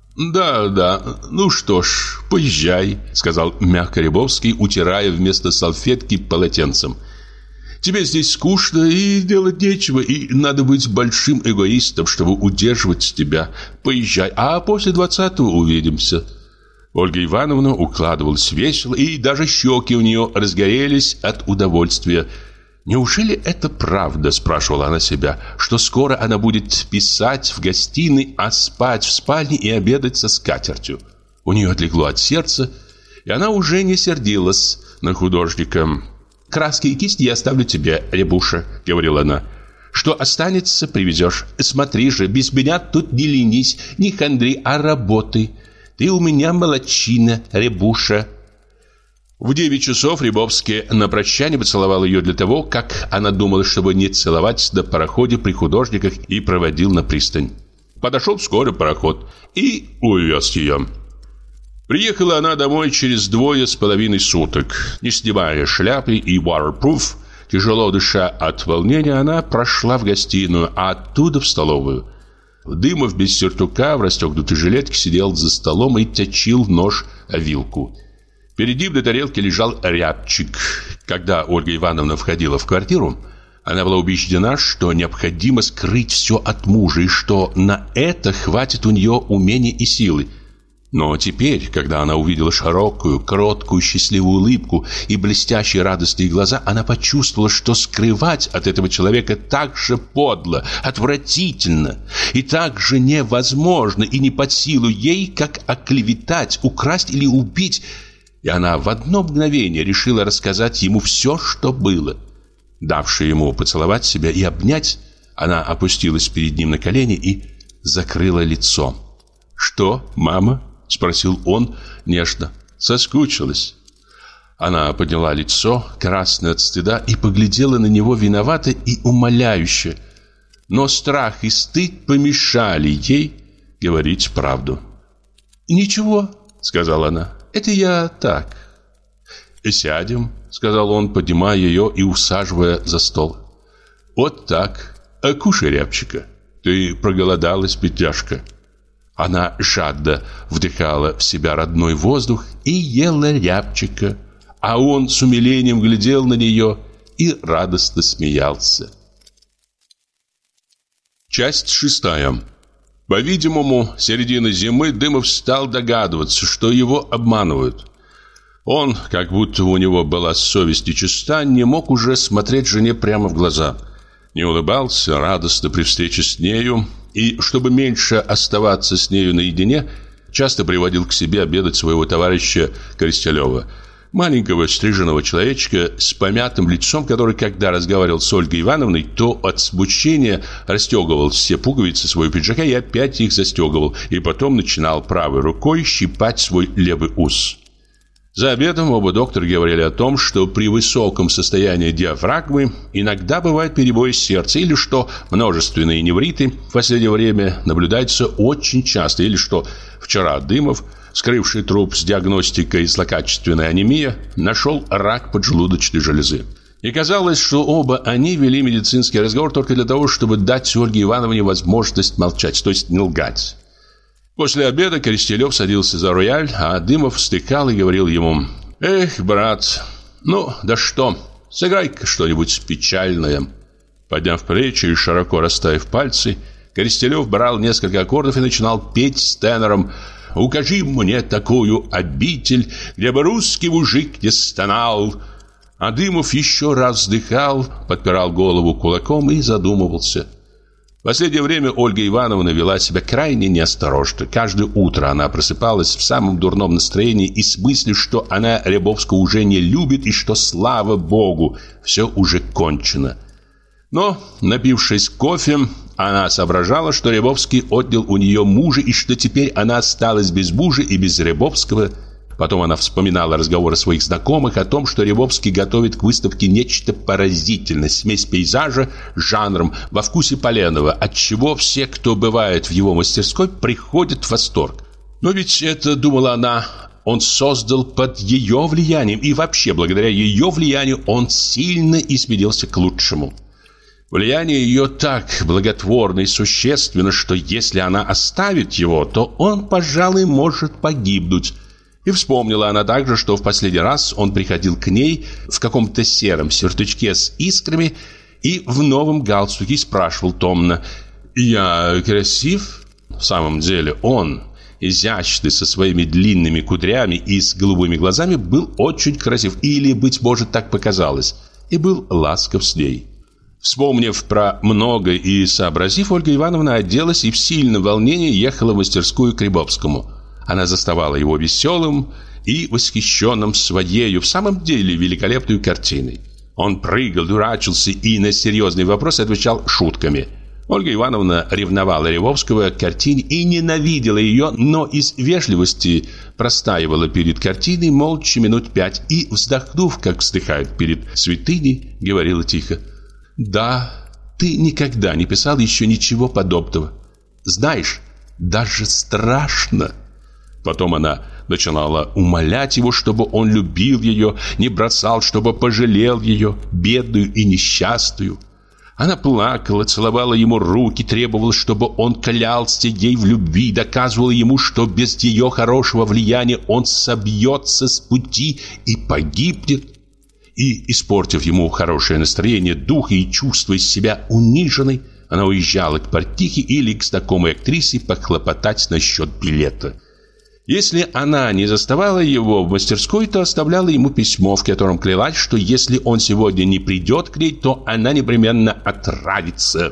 Speaker 1: Да, ну что ж, поезжай», — сказал мягко Рябовский, утирая вместо салфетки полотенцем. «Тебе здесь скучно и делать нечего, и надо быть большим эгоистом, чтобы удерживать тебя. Поезжай, а после 20-го увидимся». Ольга Ивановна укладывалась весело, и даже щеки у нее разгорелись от удовольствия. «Неужели это правда?» – спрашивала она себя, что скоро она будет писать в гостиной, а спать в спальне и обедать со скатертью. У нее отлегло от сердца, и она уже не сердилась на художника. «Краски и кисти я оставлю тебе, Рябуша», — говорила она. «Что останется, привезешь. Смотри же, без меня тут не ленись, не хандри, а работай. Ты у меня молодчина, Рябуша». В 9 часов Рябовский на прощание поцеловал ее для того, как она думала, чтобы не целовать на пароходе при художниках, и проводил на пристань. Подошел вскоре пароход и увез ее. Приехала она домой через 2,5 суток. Не снимая шляпы и waterproof, тяжело дыша от волнения, она прошла в гостиную, а оттуда в столовую. Дымов без сюртука в расстегнутой жилетке сидел за столом и точил нож о вилку. Перед ним на тарелке лежал рябчик. Когда Ольга Ивановна входила в квартиру, она была убеждена, что необходимо скрыть все от мужа, и что на это хватит у нее умения и силы. Но теперь, когда она увидела широкую, кроткую, счастливую улыбку и блестящие радостные глаза, она почувствовала, что скрывать от этого человека так же подло, отвратительно и так же невозможно и не под силу ей, как оклеветать, украсть или убить. И она в одно мгновение решила рассказать ему все, что было. Давши ему поцеловать себя и обнять, она опустилась перед ним на колени и закрыла лицо. «Что, мама?» — спросил он нежно. «Соскучилась?» Она подняла лицо, красное от стыда, и поглядела на него виновато и умоляюще. Но страх и стыд помешали ей говорить правду. «Ничего, сказала она. «Это я так». «Сядем», — сказал он, поднимая ее и усаживая за стол. «Вот так. Кушай рябчика. Ты проголодалась, бедняжка». Она жадно вдыхала в себя родной воздух и ела рябчика, а он с умилением глядел на нее и радостно смеялся. Часть 6. По-видимому, с середины зимы Дымов стал догадываться, что его обманывают. Он, как будто у него была совесть и чиста, не мог уже смотреть жене прямо в глаза. Не улыбался радостно при встрече с нею, и, чтобы меньше оставаться с нею наедине, часто приводил к себе обедать своего товарища Коростелева, маленького стриженного человечка с помятым лицом, который, когда разговаривал с Ольгой Ивановной, то от смущения расстегивал все пуговицы своего пиджака и опять их застегивал, и потом начинал правой рукой щипать свой левый ус. За обедом оба доктора говорили о том, что при высоком состоянии диафрагмы иногда бывает перебой сердца, или что множественные невриты в последнее время наблюдаются очень часто, или что вчера Дымов, вскрывший труп с диагностикой злокачественной анемии, нашел рак поджелудочной железы. И казалось, что оба они вели медицинский разговор только для того, чтобы дать Ольге Ивановне возможность молчать, то есть не лгать. После обеда Коростелев садился за рояль, а Дымов вздыхал и говорил ему: «Эх, брат, ну да что, сыграй-ка что-нибудь печальное». Подняв плечи и широко расставив пальцы, Коростелев брал несколько аккордов и начинал петь с тенором: «Укажи мне такую обитель, где бы русский мужик не стонал». А Дымов еще раз вздыхал, подпирал голову кулаком и задумывался. В последнее время Ольга Ивановна вела себя крайне неосторожно. Каждое утро она просыпалась в самом дурном настроении и с мыслью, что она Рябовского уже не любит и что, слава Богу, все уже кончено. Но, напившись кофе, она соображала, что Рябовский отнял у нее мужа и что теперь она осталась без мужа и без Рябовского. Потом она вспоминала разговоры своих знакомых о том, что Рябовский готовит к выставке нечто поразительное, смесь пейзажа с жанром во вкусе Поленова, отчего все, кто бывает в его мастерской, приходят в восторг. Но ведь это, думала она, он создал под ее влиянием, и вообще благодаря ее влиянию он сильно изменился к лучшему. Влияние ее так благотворно и существенно, что если она оставит его, то он, пожалуй, может погибнуть. И вспомнила она также, что в последний раз он приходил к ней в каком-то сером сюртучке с искрами и в новом галстуке и спрашивал томно: «Я красив?» В самом деле он, изящный, со своими длинными кудрями и с голубыми глазами, был очень красив, или, быть может, так показалось, и был ласков с ней. Вспомнив про многое и сообразив, Ольга Ивановна оделась и в сильном волнении ехала в мастерскую к Рябовскому. Она заставала его веселым и восхищенным своею, в самом деле, великолепной картиной. Он прыгал, дурачился и на серьезные вопросы отвечал шутками. Ольга Ивановна ревновала Рябовского к картине и ненавидела ее, но из вежливости простаивала перед картиной молча минут 5 и, вздохнув, как вздыхают перед святыней, говорила тихо: «Да, ты никогда не писал еще ничего подобного. Знаешь, даже страшно». Потом она начинала умолять его, чтобы он любил ее, не бросал, чтобы пожалел ее, бедную и несчастную. Она плакала, целовала ему руки, требовала, чтобы он клялся ей в любви, доказывала ему, что без ее хорошего влияния он собьется с пути и погибнет. И, испортив ему хорошее настроение духа и чувствуя себя униженной, она уезжала к портнихе или к знакомой актрисе похлопотать насчет билета. Если она не заставала его в мастерской, то оставляла ему письмо, в котором клялась, что если он сегодня не придет к ней, то она непременно отравится.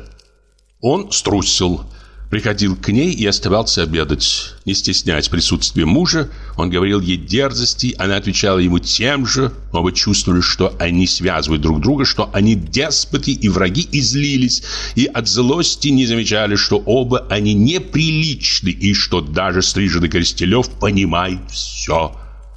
Speaker 1: Он струсил, приходил к ней и оставался обедать. Не стесняясь присутствия мужа, он говорил ей дерзости, она отвечала ему тем же. Оба чувствовали, что они связывают друг друга, что они деспоты и враги, и злились, и от злости не замечали, что оба они неприличны, и что даже стриженный Коростелев понимает все.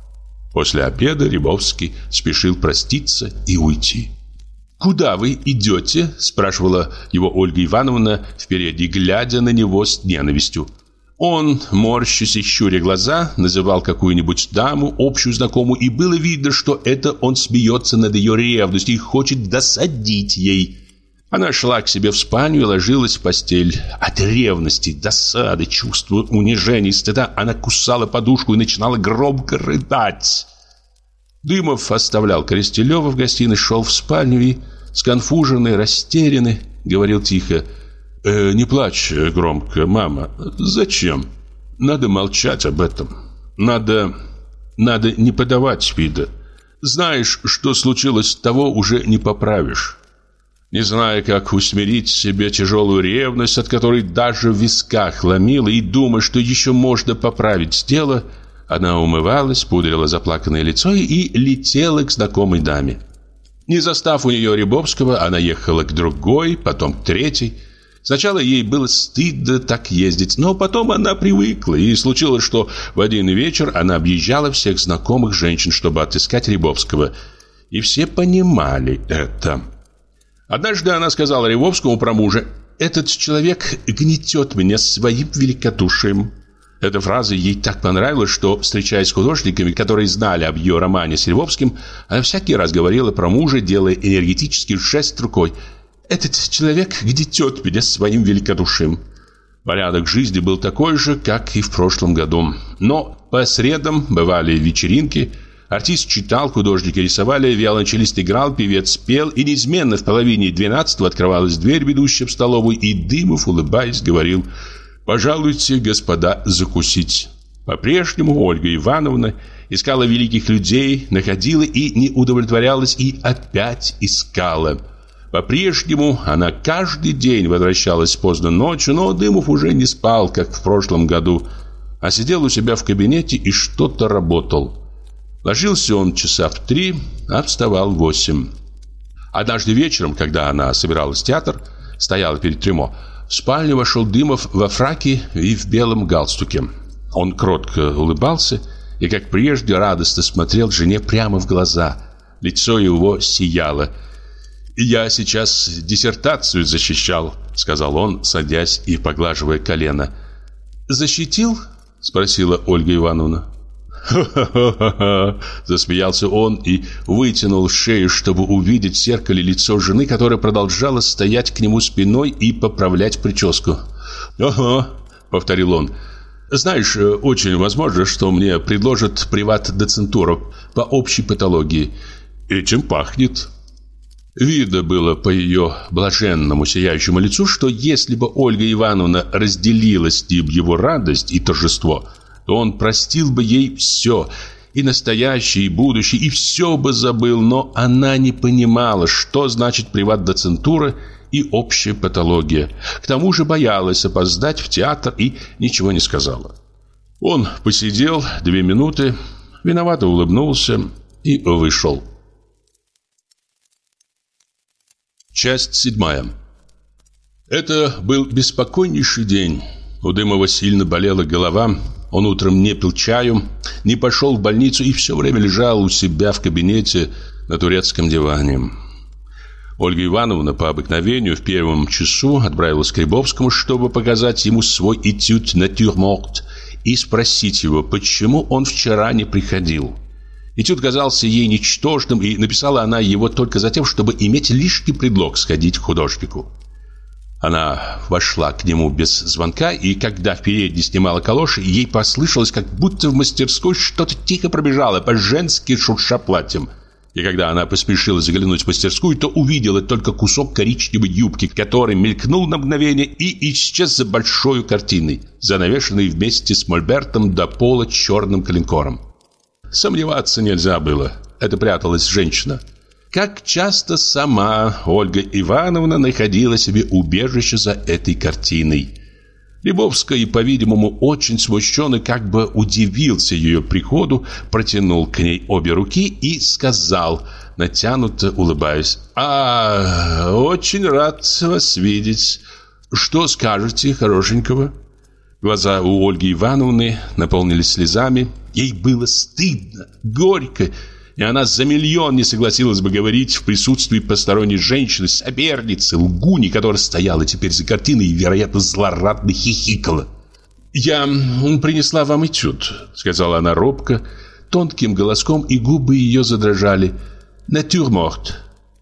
Speaker 1: После обеда Рябовский спешил проститься и уйти. «Куда вы идете?» – спрашивала его Ольга Ивановна впереди, глядя на него с ненавистью. Он, морщась и щуря глаза, называл какую-нибудь даму, общую знакомую, и было видно, что это он смеется над ее ревностью и хочет досадить ей. Она шла к себе в спальню и ложилась в постель. От ревности, досады, чувства унижения и стыда она кусала подушку и начинала громко рыдать. Дымов оставлял Коростелева в гостиной, шел в спальню и, сконфуженный, растерянный, говорил тихо: «Не плачь громко, мама. Зачем? Надо молчать об этом. Надо не подавать вида. Знаешь, что случилось, того уже не поправишь». Не зная, как усмирить в себе тяжелую ревность, от которой даже в висках ломило, и думая, что еще можно поправить дело, она умывалась, пудрила заплаканное лицо и летела к знакомой даме. Не застав у нее Рябовского, она ехала к другой, потом к третьей. Сначала ей было стыдно так ездить, но потом она привыкла, и случилось, что в один вечер она объезжала всех знакомых женщин, чтобы отыскать Рябовского. И все понимали это. Однажды она сказала Рябовскому про мужа: «Этот человек гнетет меня своим великодушием». Эта фраза ей так понравилась, что, встречаясь с художниками, которые знали об ее романе с Рябовским, она всякий раз говорила про мужа, делая энергетический жест рукой: «Этот человек гнетет меня своим великодушием». Порядок жизни был такой же, как и в прошлом году. Но по средам бывали вечеринки. Артист читал, художники рисовали, виолончелист играл, певец пел, и неизменно в половине 12 открывалась дверь, ведущая в столовую, и Дымов, улыбаясь, говорил: «Пожалуйте, господа, закусить». По-прежнему Ольга Ивановна искала великих людей, находила и не удовлетворялась, и опять искала. По-прежнему она каждый день возвращалась поздно ночью, но Дымов уже не спал, как в прошлом году, а сидел у себя в кабинете и что-то работал. Ложился он часа в 3, а вставал в 8. Однажды вечером, когда она собиралась в театр, стояла перед трюмо, в спальню вошел Дымов во фраке и в белом галстуке. Он кротко улыбался и, как прежде, радостно смотрел жене прямо в глаза. Лицо его сияло. «Я сейчас диссертацию защищал», — сказал он, садясь и поглаживая колено. «Защитил?» — спросила Ольга Ивановна. «Ха-ха-ха-ха!» — засмеялся он и вытянул шею, чтобы увидеть в зеркале лицо жены, которая продолжала стоять к нему спиной и поправлять прическу. «Ага», — повторил он. «Знаешь, очень возможно, что мне предложат приват-доцентуру по общей патологии. Этим пахнет». Видно было по ее блаженному сияющему лицу, что если бы Ольга Ивановна разделила с ним его радость и торжество, то он простил бы ей все, и настоящее, и будущее, и все бы забыл, но она не понимала, что значит приват-доцентура и общая патология. К тому же боялась опоздать в театр и ничего не сказала. Он посидел 2 минуты, виновато улыбнулся и вышел. Часть 7. Это был беспокойнейший день. У Дымова сильно болела голова. Он утром не пил чаю, не пошел в больницу и все время лежал у себя в кабинете на турецком диване. Ольга Ивановна по обыкновению в первом часу отправилась к Рябовскому, чтобы показать ему свой этюд «Натюрморт» и спросить его, почему он вчера не приходил. Этюд казался ей ничтожным, и написала она его только за тем, чтобы иметь лишний предлог сходить к художнику. Она вошла к нему без звонка, и когда в передней снимала калоши, ей послышалось, как будто в мастерской что-то тихо пробежало, по-женски шурша платьем. И когда она поспешила заглянуть в мастерскую, то увидела только кусок коричневой юбки, который мелькнул на мгновение и исчез за большой картиной, занавешенной вместе с мольбертом до пола черным коленкором. Сомневаться нельзя было. Это пряталась женщина. Как часто сама Ольга Ивановна находила себе убежище за этой картиной. Рябовский, по-видимому, очень смущенный, как бы удивился ее приходу, протянул к ней обе руки и сказал, натянуто улыбаясь: очень рад вас видеть. Что скажете хорошенького?» Глаза у Ольги Ивановны наполнились слезами. Ей было стыдно, горько, и она за миллион не согласилась бы говорить в присутствии посторонней женщины, соперницы, лгуни, которая стояла теперь за картиной и, вероятно, злорадно хихикала. «Я принесла вам этюд», — сказала она робко, тонким голоском, и губы ее задрожали. «Натюрморт».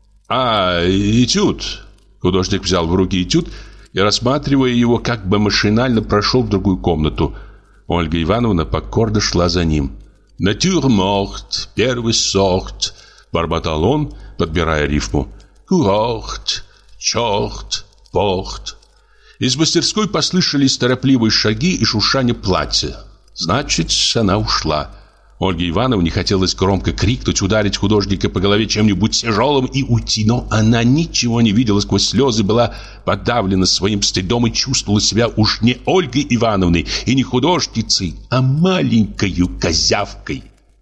Speaker 1: «А, этюд». Художник взял в руки этюд и, рассматривая его, как бы машинально прошел в другую комнату. Ольга Ивановна покорно шла за ним. «Натюрморт, первый сорт», — бормотал он, подбирая рифму. «Курорт, черт, порт». Из мастерской послышались торопливые шаги и шуршание платья. Значит, она ушла. Ольге Ивановне хотелось громко крикнуть, ударить художника по голове чем-нибудь тяжелым и уйти, но она ничего не видела сквозь слезы, была подавлена своим стыдом и чувствовала себя уж не Ольгой Ивановной и не художницей, а маленькою козявкой.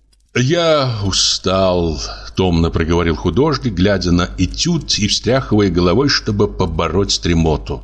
Speaker 1: «Я устал», — томно проговорил художник, глядя на этюд и встряхивая головой, чтобы побороть дремоту.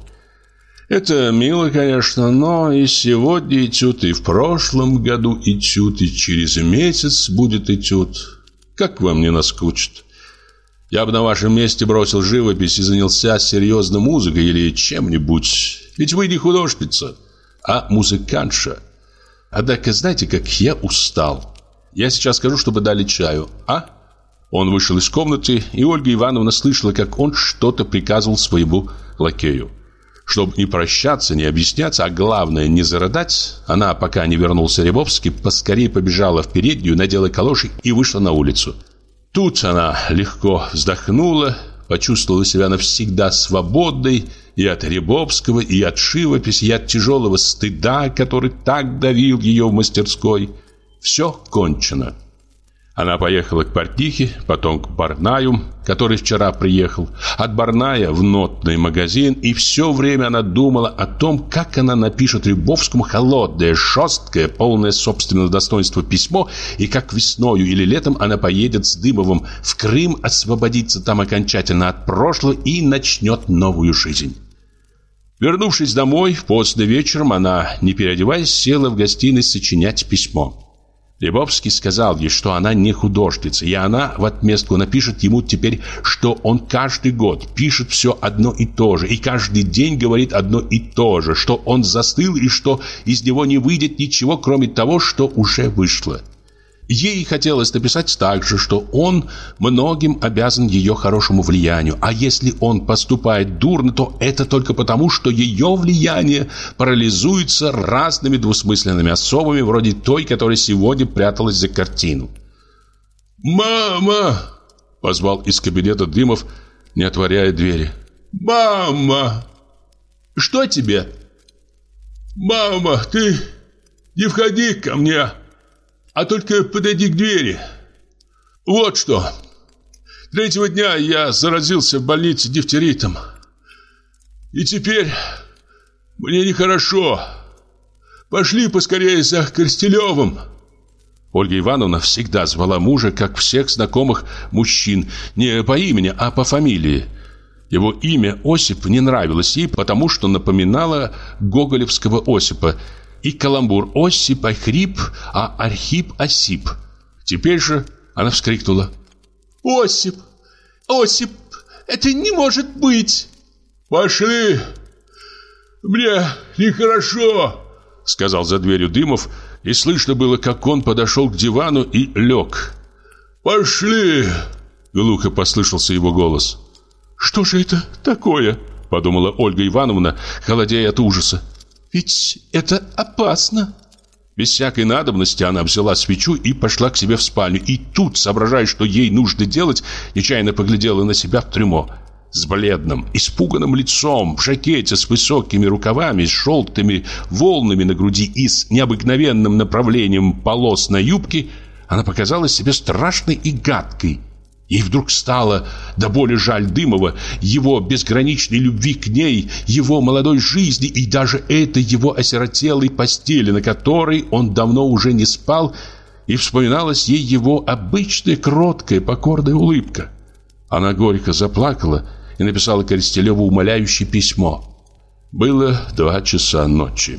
Speaker 1: «Это мило, конечно, но и сегодня этюд, и в прошлом году этюд, и через месяц будет этюд. Как вам не наскучит? Я бы на вашем месте бросил живопись и занялся серьезной музыкой или чем-нибудь. Ведь вы не художница, а музыкантша. Однако знаете, как я устал? Я сейчас скажу, чтобы дали чаю, а?» Он вышел из комнаты, и Ольга Ивановна слышала, как он что-то приказывал своему лакею. Чтобы не прощаться, не объясняться, а главное не зарыдать, она, пока не вернулся Рябовский, поскорее побежала в переднюю, надела калоши и вышла на улицу. Тут она легко вздохнула, почувствовала себя навсегда свободной и от Рябовского, и от живописи, и от тяжелого стыда, который так давил ее в мастерской. Все кончено. Она поехала к портнихе, потом к Барнаю, который вчера приехал, от Барная в нотный магазин, и все время она думала о том, как она напишет Рябовскому холодное, жесткое, полное собственного достоинства письмо, и как весною или летом она поедет с Дымовым в Крым, освободиться там окончательно от прошлого и начнет новую жизнь. Вернувшись домой, поздно вечером, она, не переодеваясь, села в гостиной сочинять письмо. Рябовский сказал ей, что она не художница, и она в отместку напишет ему теперь, что он каждый год пишет все одно и то же, и каждый день говорит одно и то же, что он застыл и что из него не выйдет ничего, кроме того, что уже вышло. Ей хотелось написать также, что он многим обязан ее хорошему влиянию, а если он поступает дурно, то это только потому, что ее влияние парализуется разными двусмысленными особами, вроде той, которая сегодня пряталась за картину. «Мама!» — позвал из кабинета Дымов, не отворяя двери. «Мама!» «Что тебе?» «Мама, ты не входи ко мне, а только подойди к двери. Вот что. 3-го дня я заразился в больнице дифтеритом. И теперь мне нехорошо. Пошли поскорее за Коростелевым». Ольга Ивановна всегда звала мужа, как всех знакомых мужчин, не по имени, а по фамилии. Его имя Осип не нравилось ей, потому что напоминало гоголевского Осипа. И каламбур Осип Ахрип, а Архип Осип. Теперь же она вскрикнула: «Осип! Осип! Это не может быть!» «Пошли! Мне нехорошо!» — сказал за дверью Дымов, и слышно было, как он подошел к дивану и лег. «Пошли!» — глухо послышался его голос. «Что же это такое?» — подумала Ольга Ивановна, холодея от ужаса. «Ведь это опасно». Без всякой надобности она взяла свечу и пошла к себе в спальню. И тут, соображая, что ей нужно делать, нечаянно поглядела на себя в трюмо. С бледным, испуганным лицом, в жакете с высокими рукавами, с желтыми волнами на груди и с необыкновенным направлением полос на юбке, она показалась себе страшной и гадкой. Ей вдруг стало до боли жаль Дымова, его безграничной любви к ней, его молодой жизни и даже этой его осиротелой постели, на которой он давно уже не спал, и вспоминалась ей его обычная, кроткая, покорная улыбка. Она горько заплакала и написала Коростелеву умоляющее письмо. Было 2 часа ночи.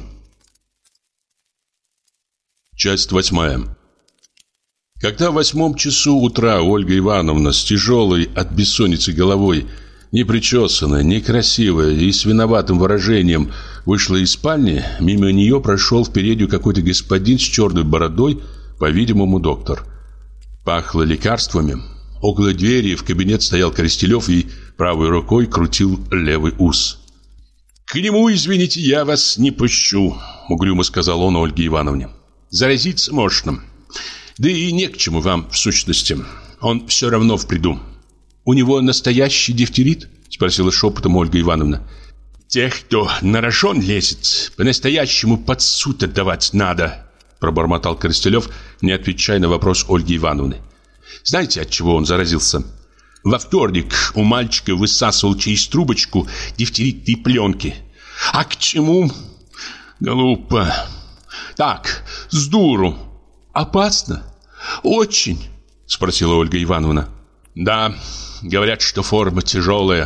Speaker 1: Часть 8. Когда в 8 часу утра Ольга Ивановна с тяжелой от бессонницы головой, непричесанная, некрасивая и с виноватым выражением, вышла из спальни, мимо нее прошел в переднюю какой-то господин с черной бородой, по-видимому, доктор. Пахло лекарствами. Около двери в кабинет стоял Коростелев и правой рукой крутил левый ус. «К нему, извините, я вас не пущу», — угрюмо сказал он Ольге Ивановне. «Заразиться можно. Да и не к чему вам, в сущности. Он все равно вприду». «У него настоящий дифтерит?» — спросила шепотом Ольга Ивановна. «Тех, кто на рожон лезет, по-настоящему под суд отдавать надо», — пробормотал Коростелев, не отвечая на вопрос Ольги Ивановны. «Знаете, от чего он заразился? Во вторник у мальчика высасывал через трубочку дифтеритные пленки. А к чему? Глупо. Так, с дуру. Опасно? Очень?» — спросила Ольга Ивановна. «Да, говорят, что форма тяжелая.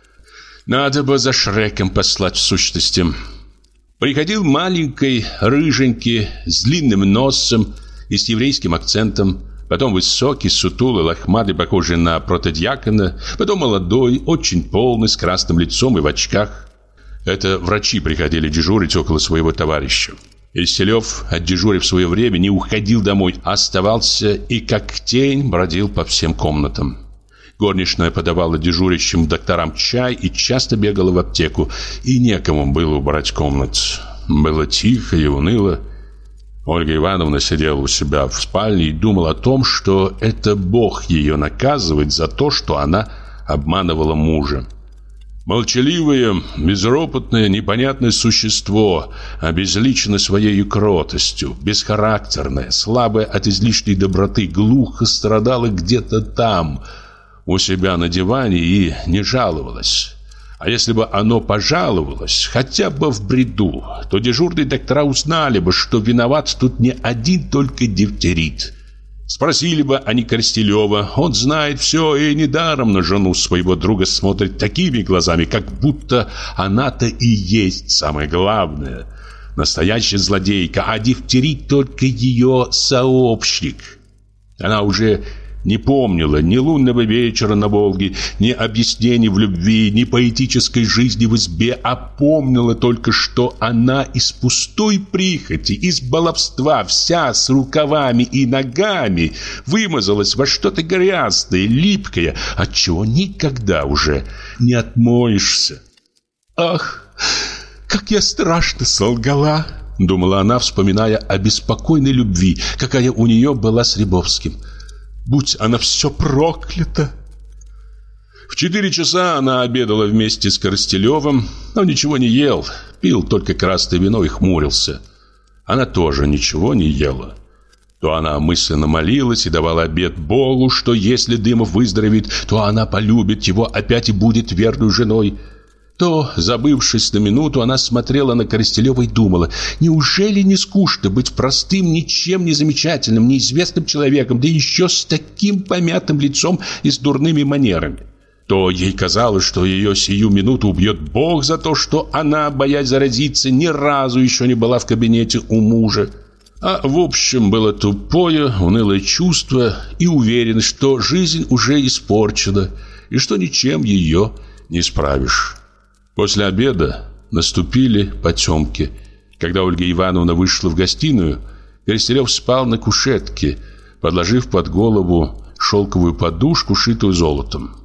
Speaker 1: Надо бы за Шреком послать в сущности». Приходил маленький, рыженький, с длинным носом и с еврейским акцентом. Потом высокий, сутулый, лохматый, похожий на протодиакона. Потом молодой, очень полный, с красным лицом и в очках. Это врачи приходили дежурить около своего товарища. Коростелев, отдежурив в свое время, не уходил домой, а оставался и как тень бродил по всем комнатам. Горничная подавала дежурящим докторам чай и часто бегала в аптеку, и некому было убрать комнат. Было тихо и уныло. Ольга Ивановна сидела у себя в спальне и думала о том, что это Бог ее наказывает за то, что она обманывала мужа. Молчаливое, безропотное, непонятное существо, обезличено своей кротостью, бесхарактерное, слабое от излишней доброты, глухо страдало где-то там, у себя на диване, и не жаловалось. А если бы оно пожаловалось, хотя бы в бреду, то дежурные доктора узнали бы, что виноват тут не один только дифтерит. Спросили бы они Коростелева, он знает все и недаром на жену своего друга смотрит такими глазами, как будто она-то и есть самое главное, настоящая злодейка, а дифтерит только ее сообщник. Она уже не помнила ни лунного вечера на Волге, ни объяснений в любви, ни поэтической жизни в избе, а помнила только, что она из пустой прихоти, из баловства, вся с рукавами и ногами, вымазалась во что-то грязное, липкое, от чего никогда уже не отмоешься. «Ах, как я страшно солгала!» — думала она, вспоминая о беспокойной любви, какая у нее была с Рябовским. «Будь она все проклята!» В 4 часа она обедала вместе с Коростелевым, но ничего не ел, пил только красное вино и хмурился. Она тоже ничего не ела. То она мысленно молилась и давала обет Богу, что если Дымов выздоровеет, то она полюбит его опять и будет верной женой. То, забывшись на минуту, она смотрела на Коростелева и думала: неужели не скучно быть простым, ничем не замечательным, неизвестным человеком, да еще с таким помятым лицом и с дурными манерами? То ей казалось, что ее сию минуту убьет Бог за то, что она, боясь заразиться, ни разу еще не была в кабинете у мужа. А в общем было тупое, унылое чувство и уверенность, что жизнь уже испорчена и что ничем ее не исправишь. После обеда наступили потемки. Когда Ольга Ивановна вышла в гостиную, Коростелев спал на кушетке, подложив под голову шелковую подушку, шитую золотом.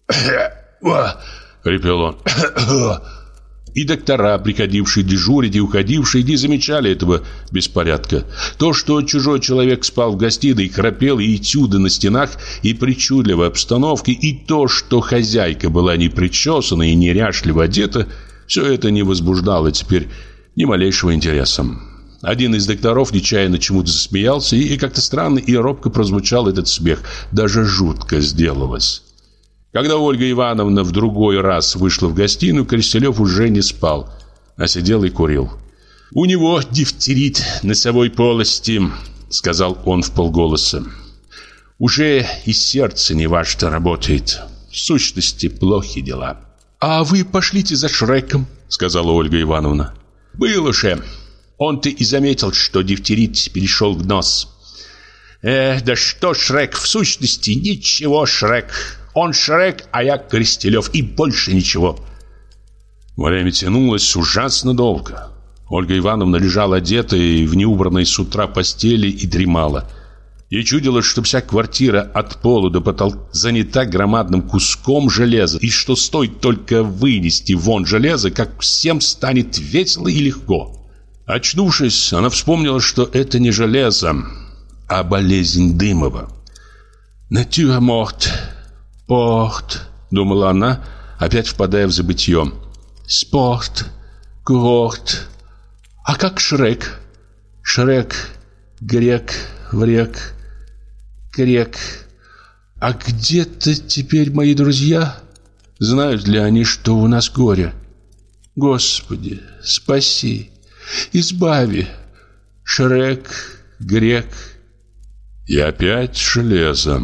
Speaker 1: «Хрипел он. И доктора, приходившие дежурить и уходившие, не замечали этого беспорядка. То, что чужой человек спал в гостиной, храпел, и этюды на стенах, и причудливая обстановка, и то, что хозяйка была не причесана и неряшливо одета, все это не возбуждало теперь ни малейшего интереса. Один из докторов нечаянно чему-то засмеялся, и как-то странно и робко прозвучал этот смех, даже жутко сделалось. Когда Ольга Ивановна в другой раз вышла в гостиную, Коростелев уже не спал, а сидел и курил. «У него дифтерит носовой полости», — сказал он вполголоса. «Уже и сердце не ваше работает. В сущности, плохи дела». «А вы пошлите за Шреком», — сказала Ольга Ивановна. «Был уже. Он-то и заметил, что дифтерит перешел в нос». Да что Шрек, в сущности, ничего Шрек. Он Шрек, а я Коростелев, и больше ничего». Время тянулось ужасно долго. Ольга Ивановна лежала одетая в неубранной с утра постели и дремала. Ей чудилось, что вся квартира от пола до потолка занята громадным куском железа, и что стоит только вынести вон железо, как всем станет весело и легко. Очнувшись, она вспомнила, что это не железо, а болезнь Дымова. «Nature morte, порт», — думала она, опять впадая в забытье. «Спорт, курорт. А как Шрек? Шрек, грек, врек, грек. А где-то теперь мои друзья? Знают ли они, что у нас горе? Господи, спаси, избави. Шрек, грек». И опять железо.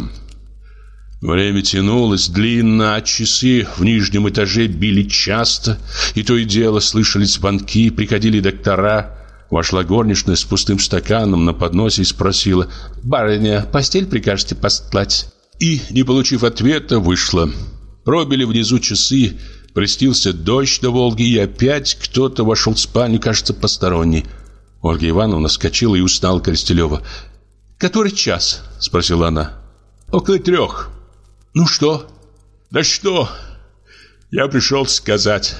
Speaker 1: Время тянулось длинно, а часы в нижнем этаже били часто, и то и дело слышались звонки, приходили доктора. Вошла горничная с пустым стаканом на подносе и спросила: «Барыня, постель прикажете постлать?» И, не получив ответа, вышла. Пробили внизу часы, престился дождь до Волги, и опять кто-то вошел в спальню, кажется, посторонний. Ольга Ивановна вскочила и узнала Коростелева. «Который час?» — спросила она. «Около 3. «Ну что?» «Да что? Я пришел сказать.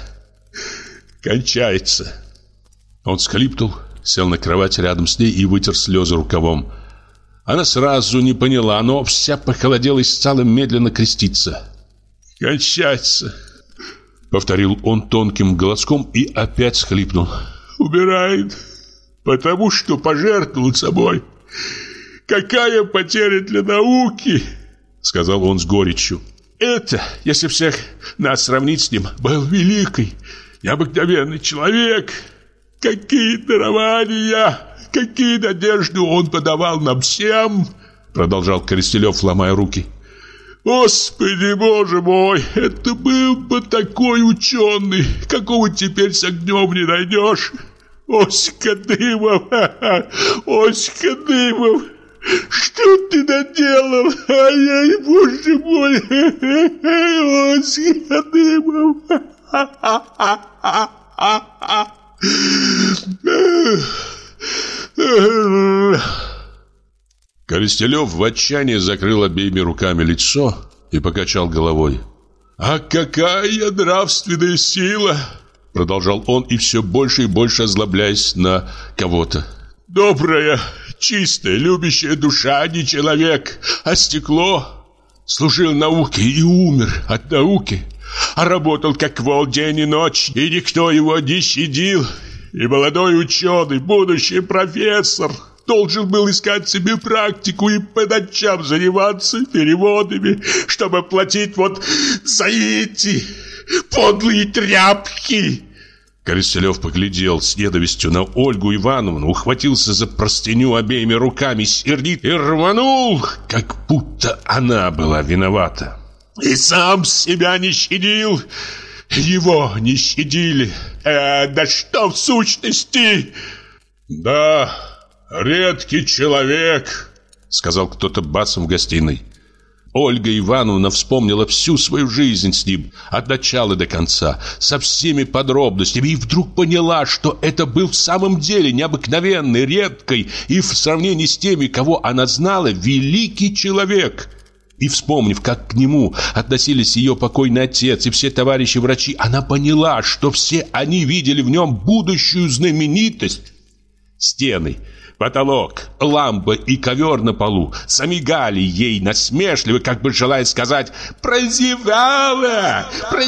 Speaker 1: Кончается». Он всхлипнул, сел на кровать рядом с ней и вытер слезы рукавом. Она сразу не поняла, но вся похолодела и стала медленно креститься. «Кончается», — повторил он тонким голоском и опять всхлипнул. «Умирает, потому что пожертвовал собой. Какая потеря для науки!» — сказал он с горечью. «Это, если всех нас сравнить с ним, был великий, необыкновенный человек. Какие дарования, какие надежды он подавал нам всем!» — продолжал Коростелев, ломая руки. «Господи, Боже мой, это был бы такой ученый, какого теперь с огнем не найдешь! Оська Дымов, Оська Дымов! Что ты наделал? Ай, Боже мой! Оська Дымов!» Коростелев в отчаянии закрыл обеими руками лицо и покачал головой. «А какая нравственная сила!» — продолжал он, и все больше и больше озлобляясь на кого-то. «Добрая, чистая, любящая душа, не человек, а стекло. Служил науке и умер от науки, а работал как вол день и ночь, и никто его не щадил. И молодой ученый, будущий профессор, должен был искать себе практику и по ночам заниматься переводами, чтобы платить вот за эти подлые тряпки». Коростелев поглядел с ненавистью на Ольгу Ивановну, ухватился за простыню обеими руками сердит и рванул, как будто она была виновата. «И сам себя не щадил, его не щадили. Да что в сущности?» «Да, редкий человек», — сказал кто-то басом в гостиной. Ольга Ивановна вспомнила всю свою жизнь с ним, от начала до конца, со всеми подробностями, и вдруг поняла, что это был в самом деле необыкновенный, редкий и, в сравнении с теми, кого она знала, великий человек. И, вспомнив, как к нему относились ее покойный отец и все товарищи-врачи, она поняла, что все они видели в нем будущую знаменитость. Стены, потолок, лампа и ковер на полу замигали ей насмешливо, как бы желая сказать: «Прозевала!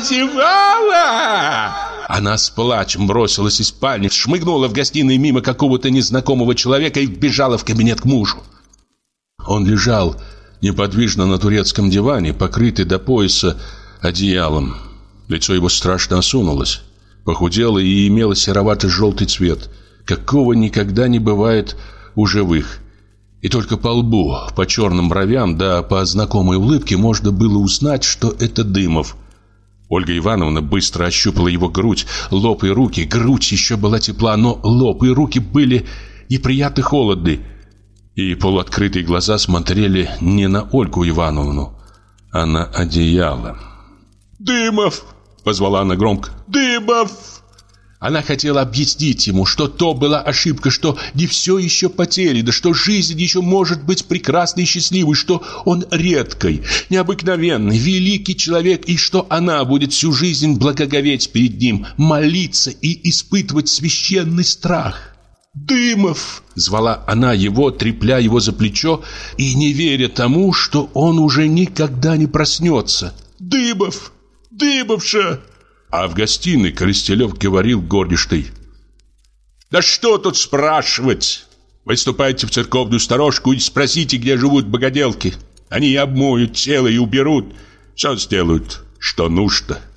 Speaker 1: Прозевала!» Она с плачем бросилась из спальни, шмыгнула в гостиной мимо какого-то незнакомого человека и вбежала в кабинет к мужу. Он лежал неподвижно на турецком диване, покрытый до пояса одеялом. Лицо его страшно осунулось, похудело и имело серовато-желтый цвет, какого никогда не бывает у живых. И только по лбу, по черным бровям, да по знакомой улыбке можно было узнать, что это Дымов. Ольга Ивановна быстро ощупала его грудь, лоб и руки. Грудь еще была тепла, но лоб и руки были неприятно холодны. И полуоткрытые глаза смотрели не на Ольгу Ивановну, а на одеяло. «Дымов! — позвала она громко. «Дымов!» Она хотела объяснить ему, что то была ошибка, что не все еще потеряно, что жизнь еще может быть прекрасной и счастливой, что он редкий, необыкновенный, великий человек, и что она будет всю жизнь благоговеть перед ним, молиться и испытывать священный страх. «Дымов!» — звала она его, трепля его за плечо и не веря тому, что он уже никогда не проснется. «Дымов! Дымовша!» А в гостиной Коростелев говорил горничной: «Да что тут спрашивать? Вы ступайте в церковную сторожку и спросите, где живут богоделки. Они и обмоют тело, и уберут. Все сделают, что нужно».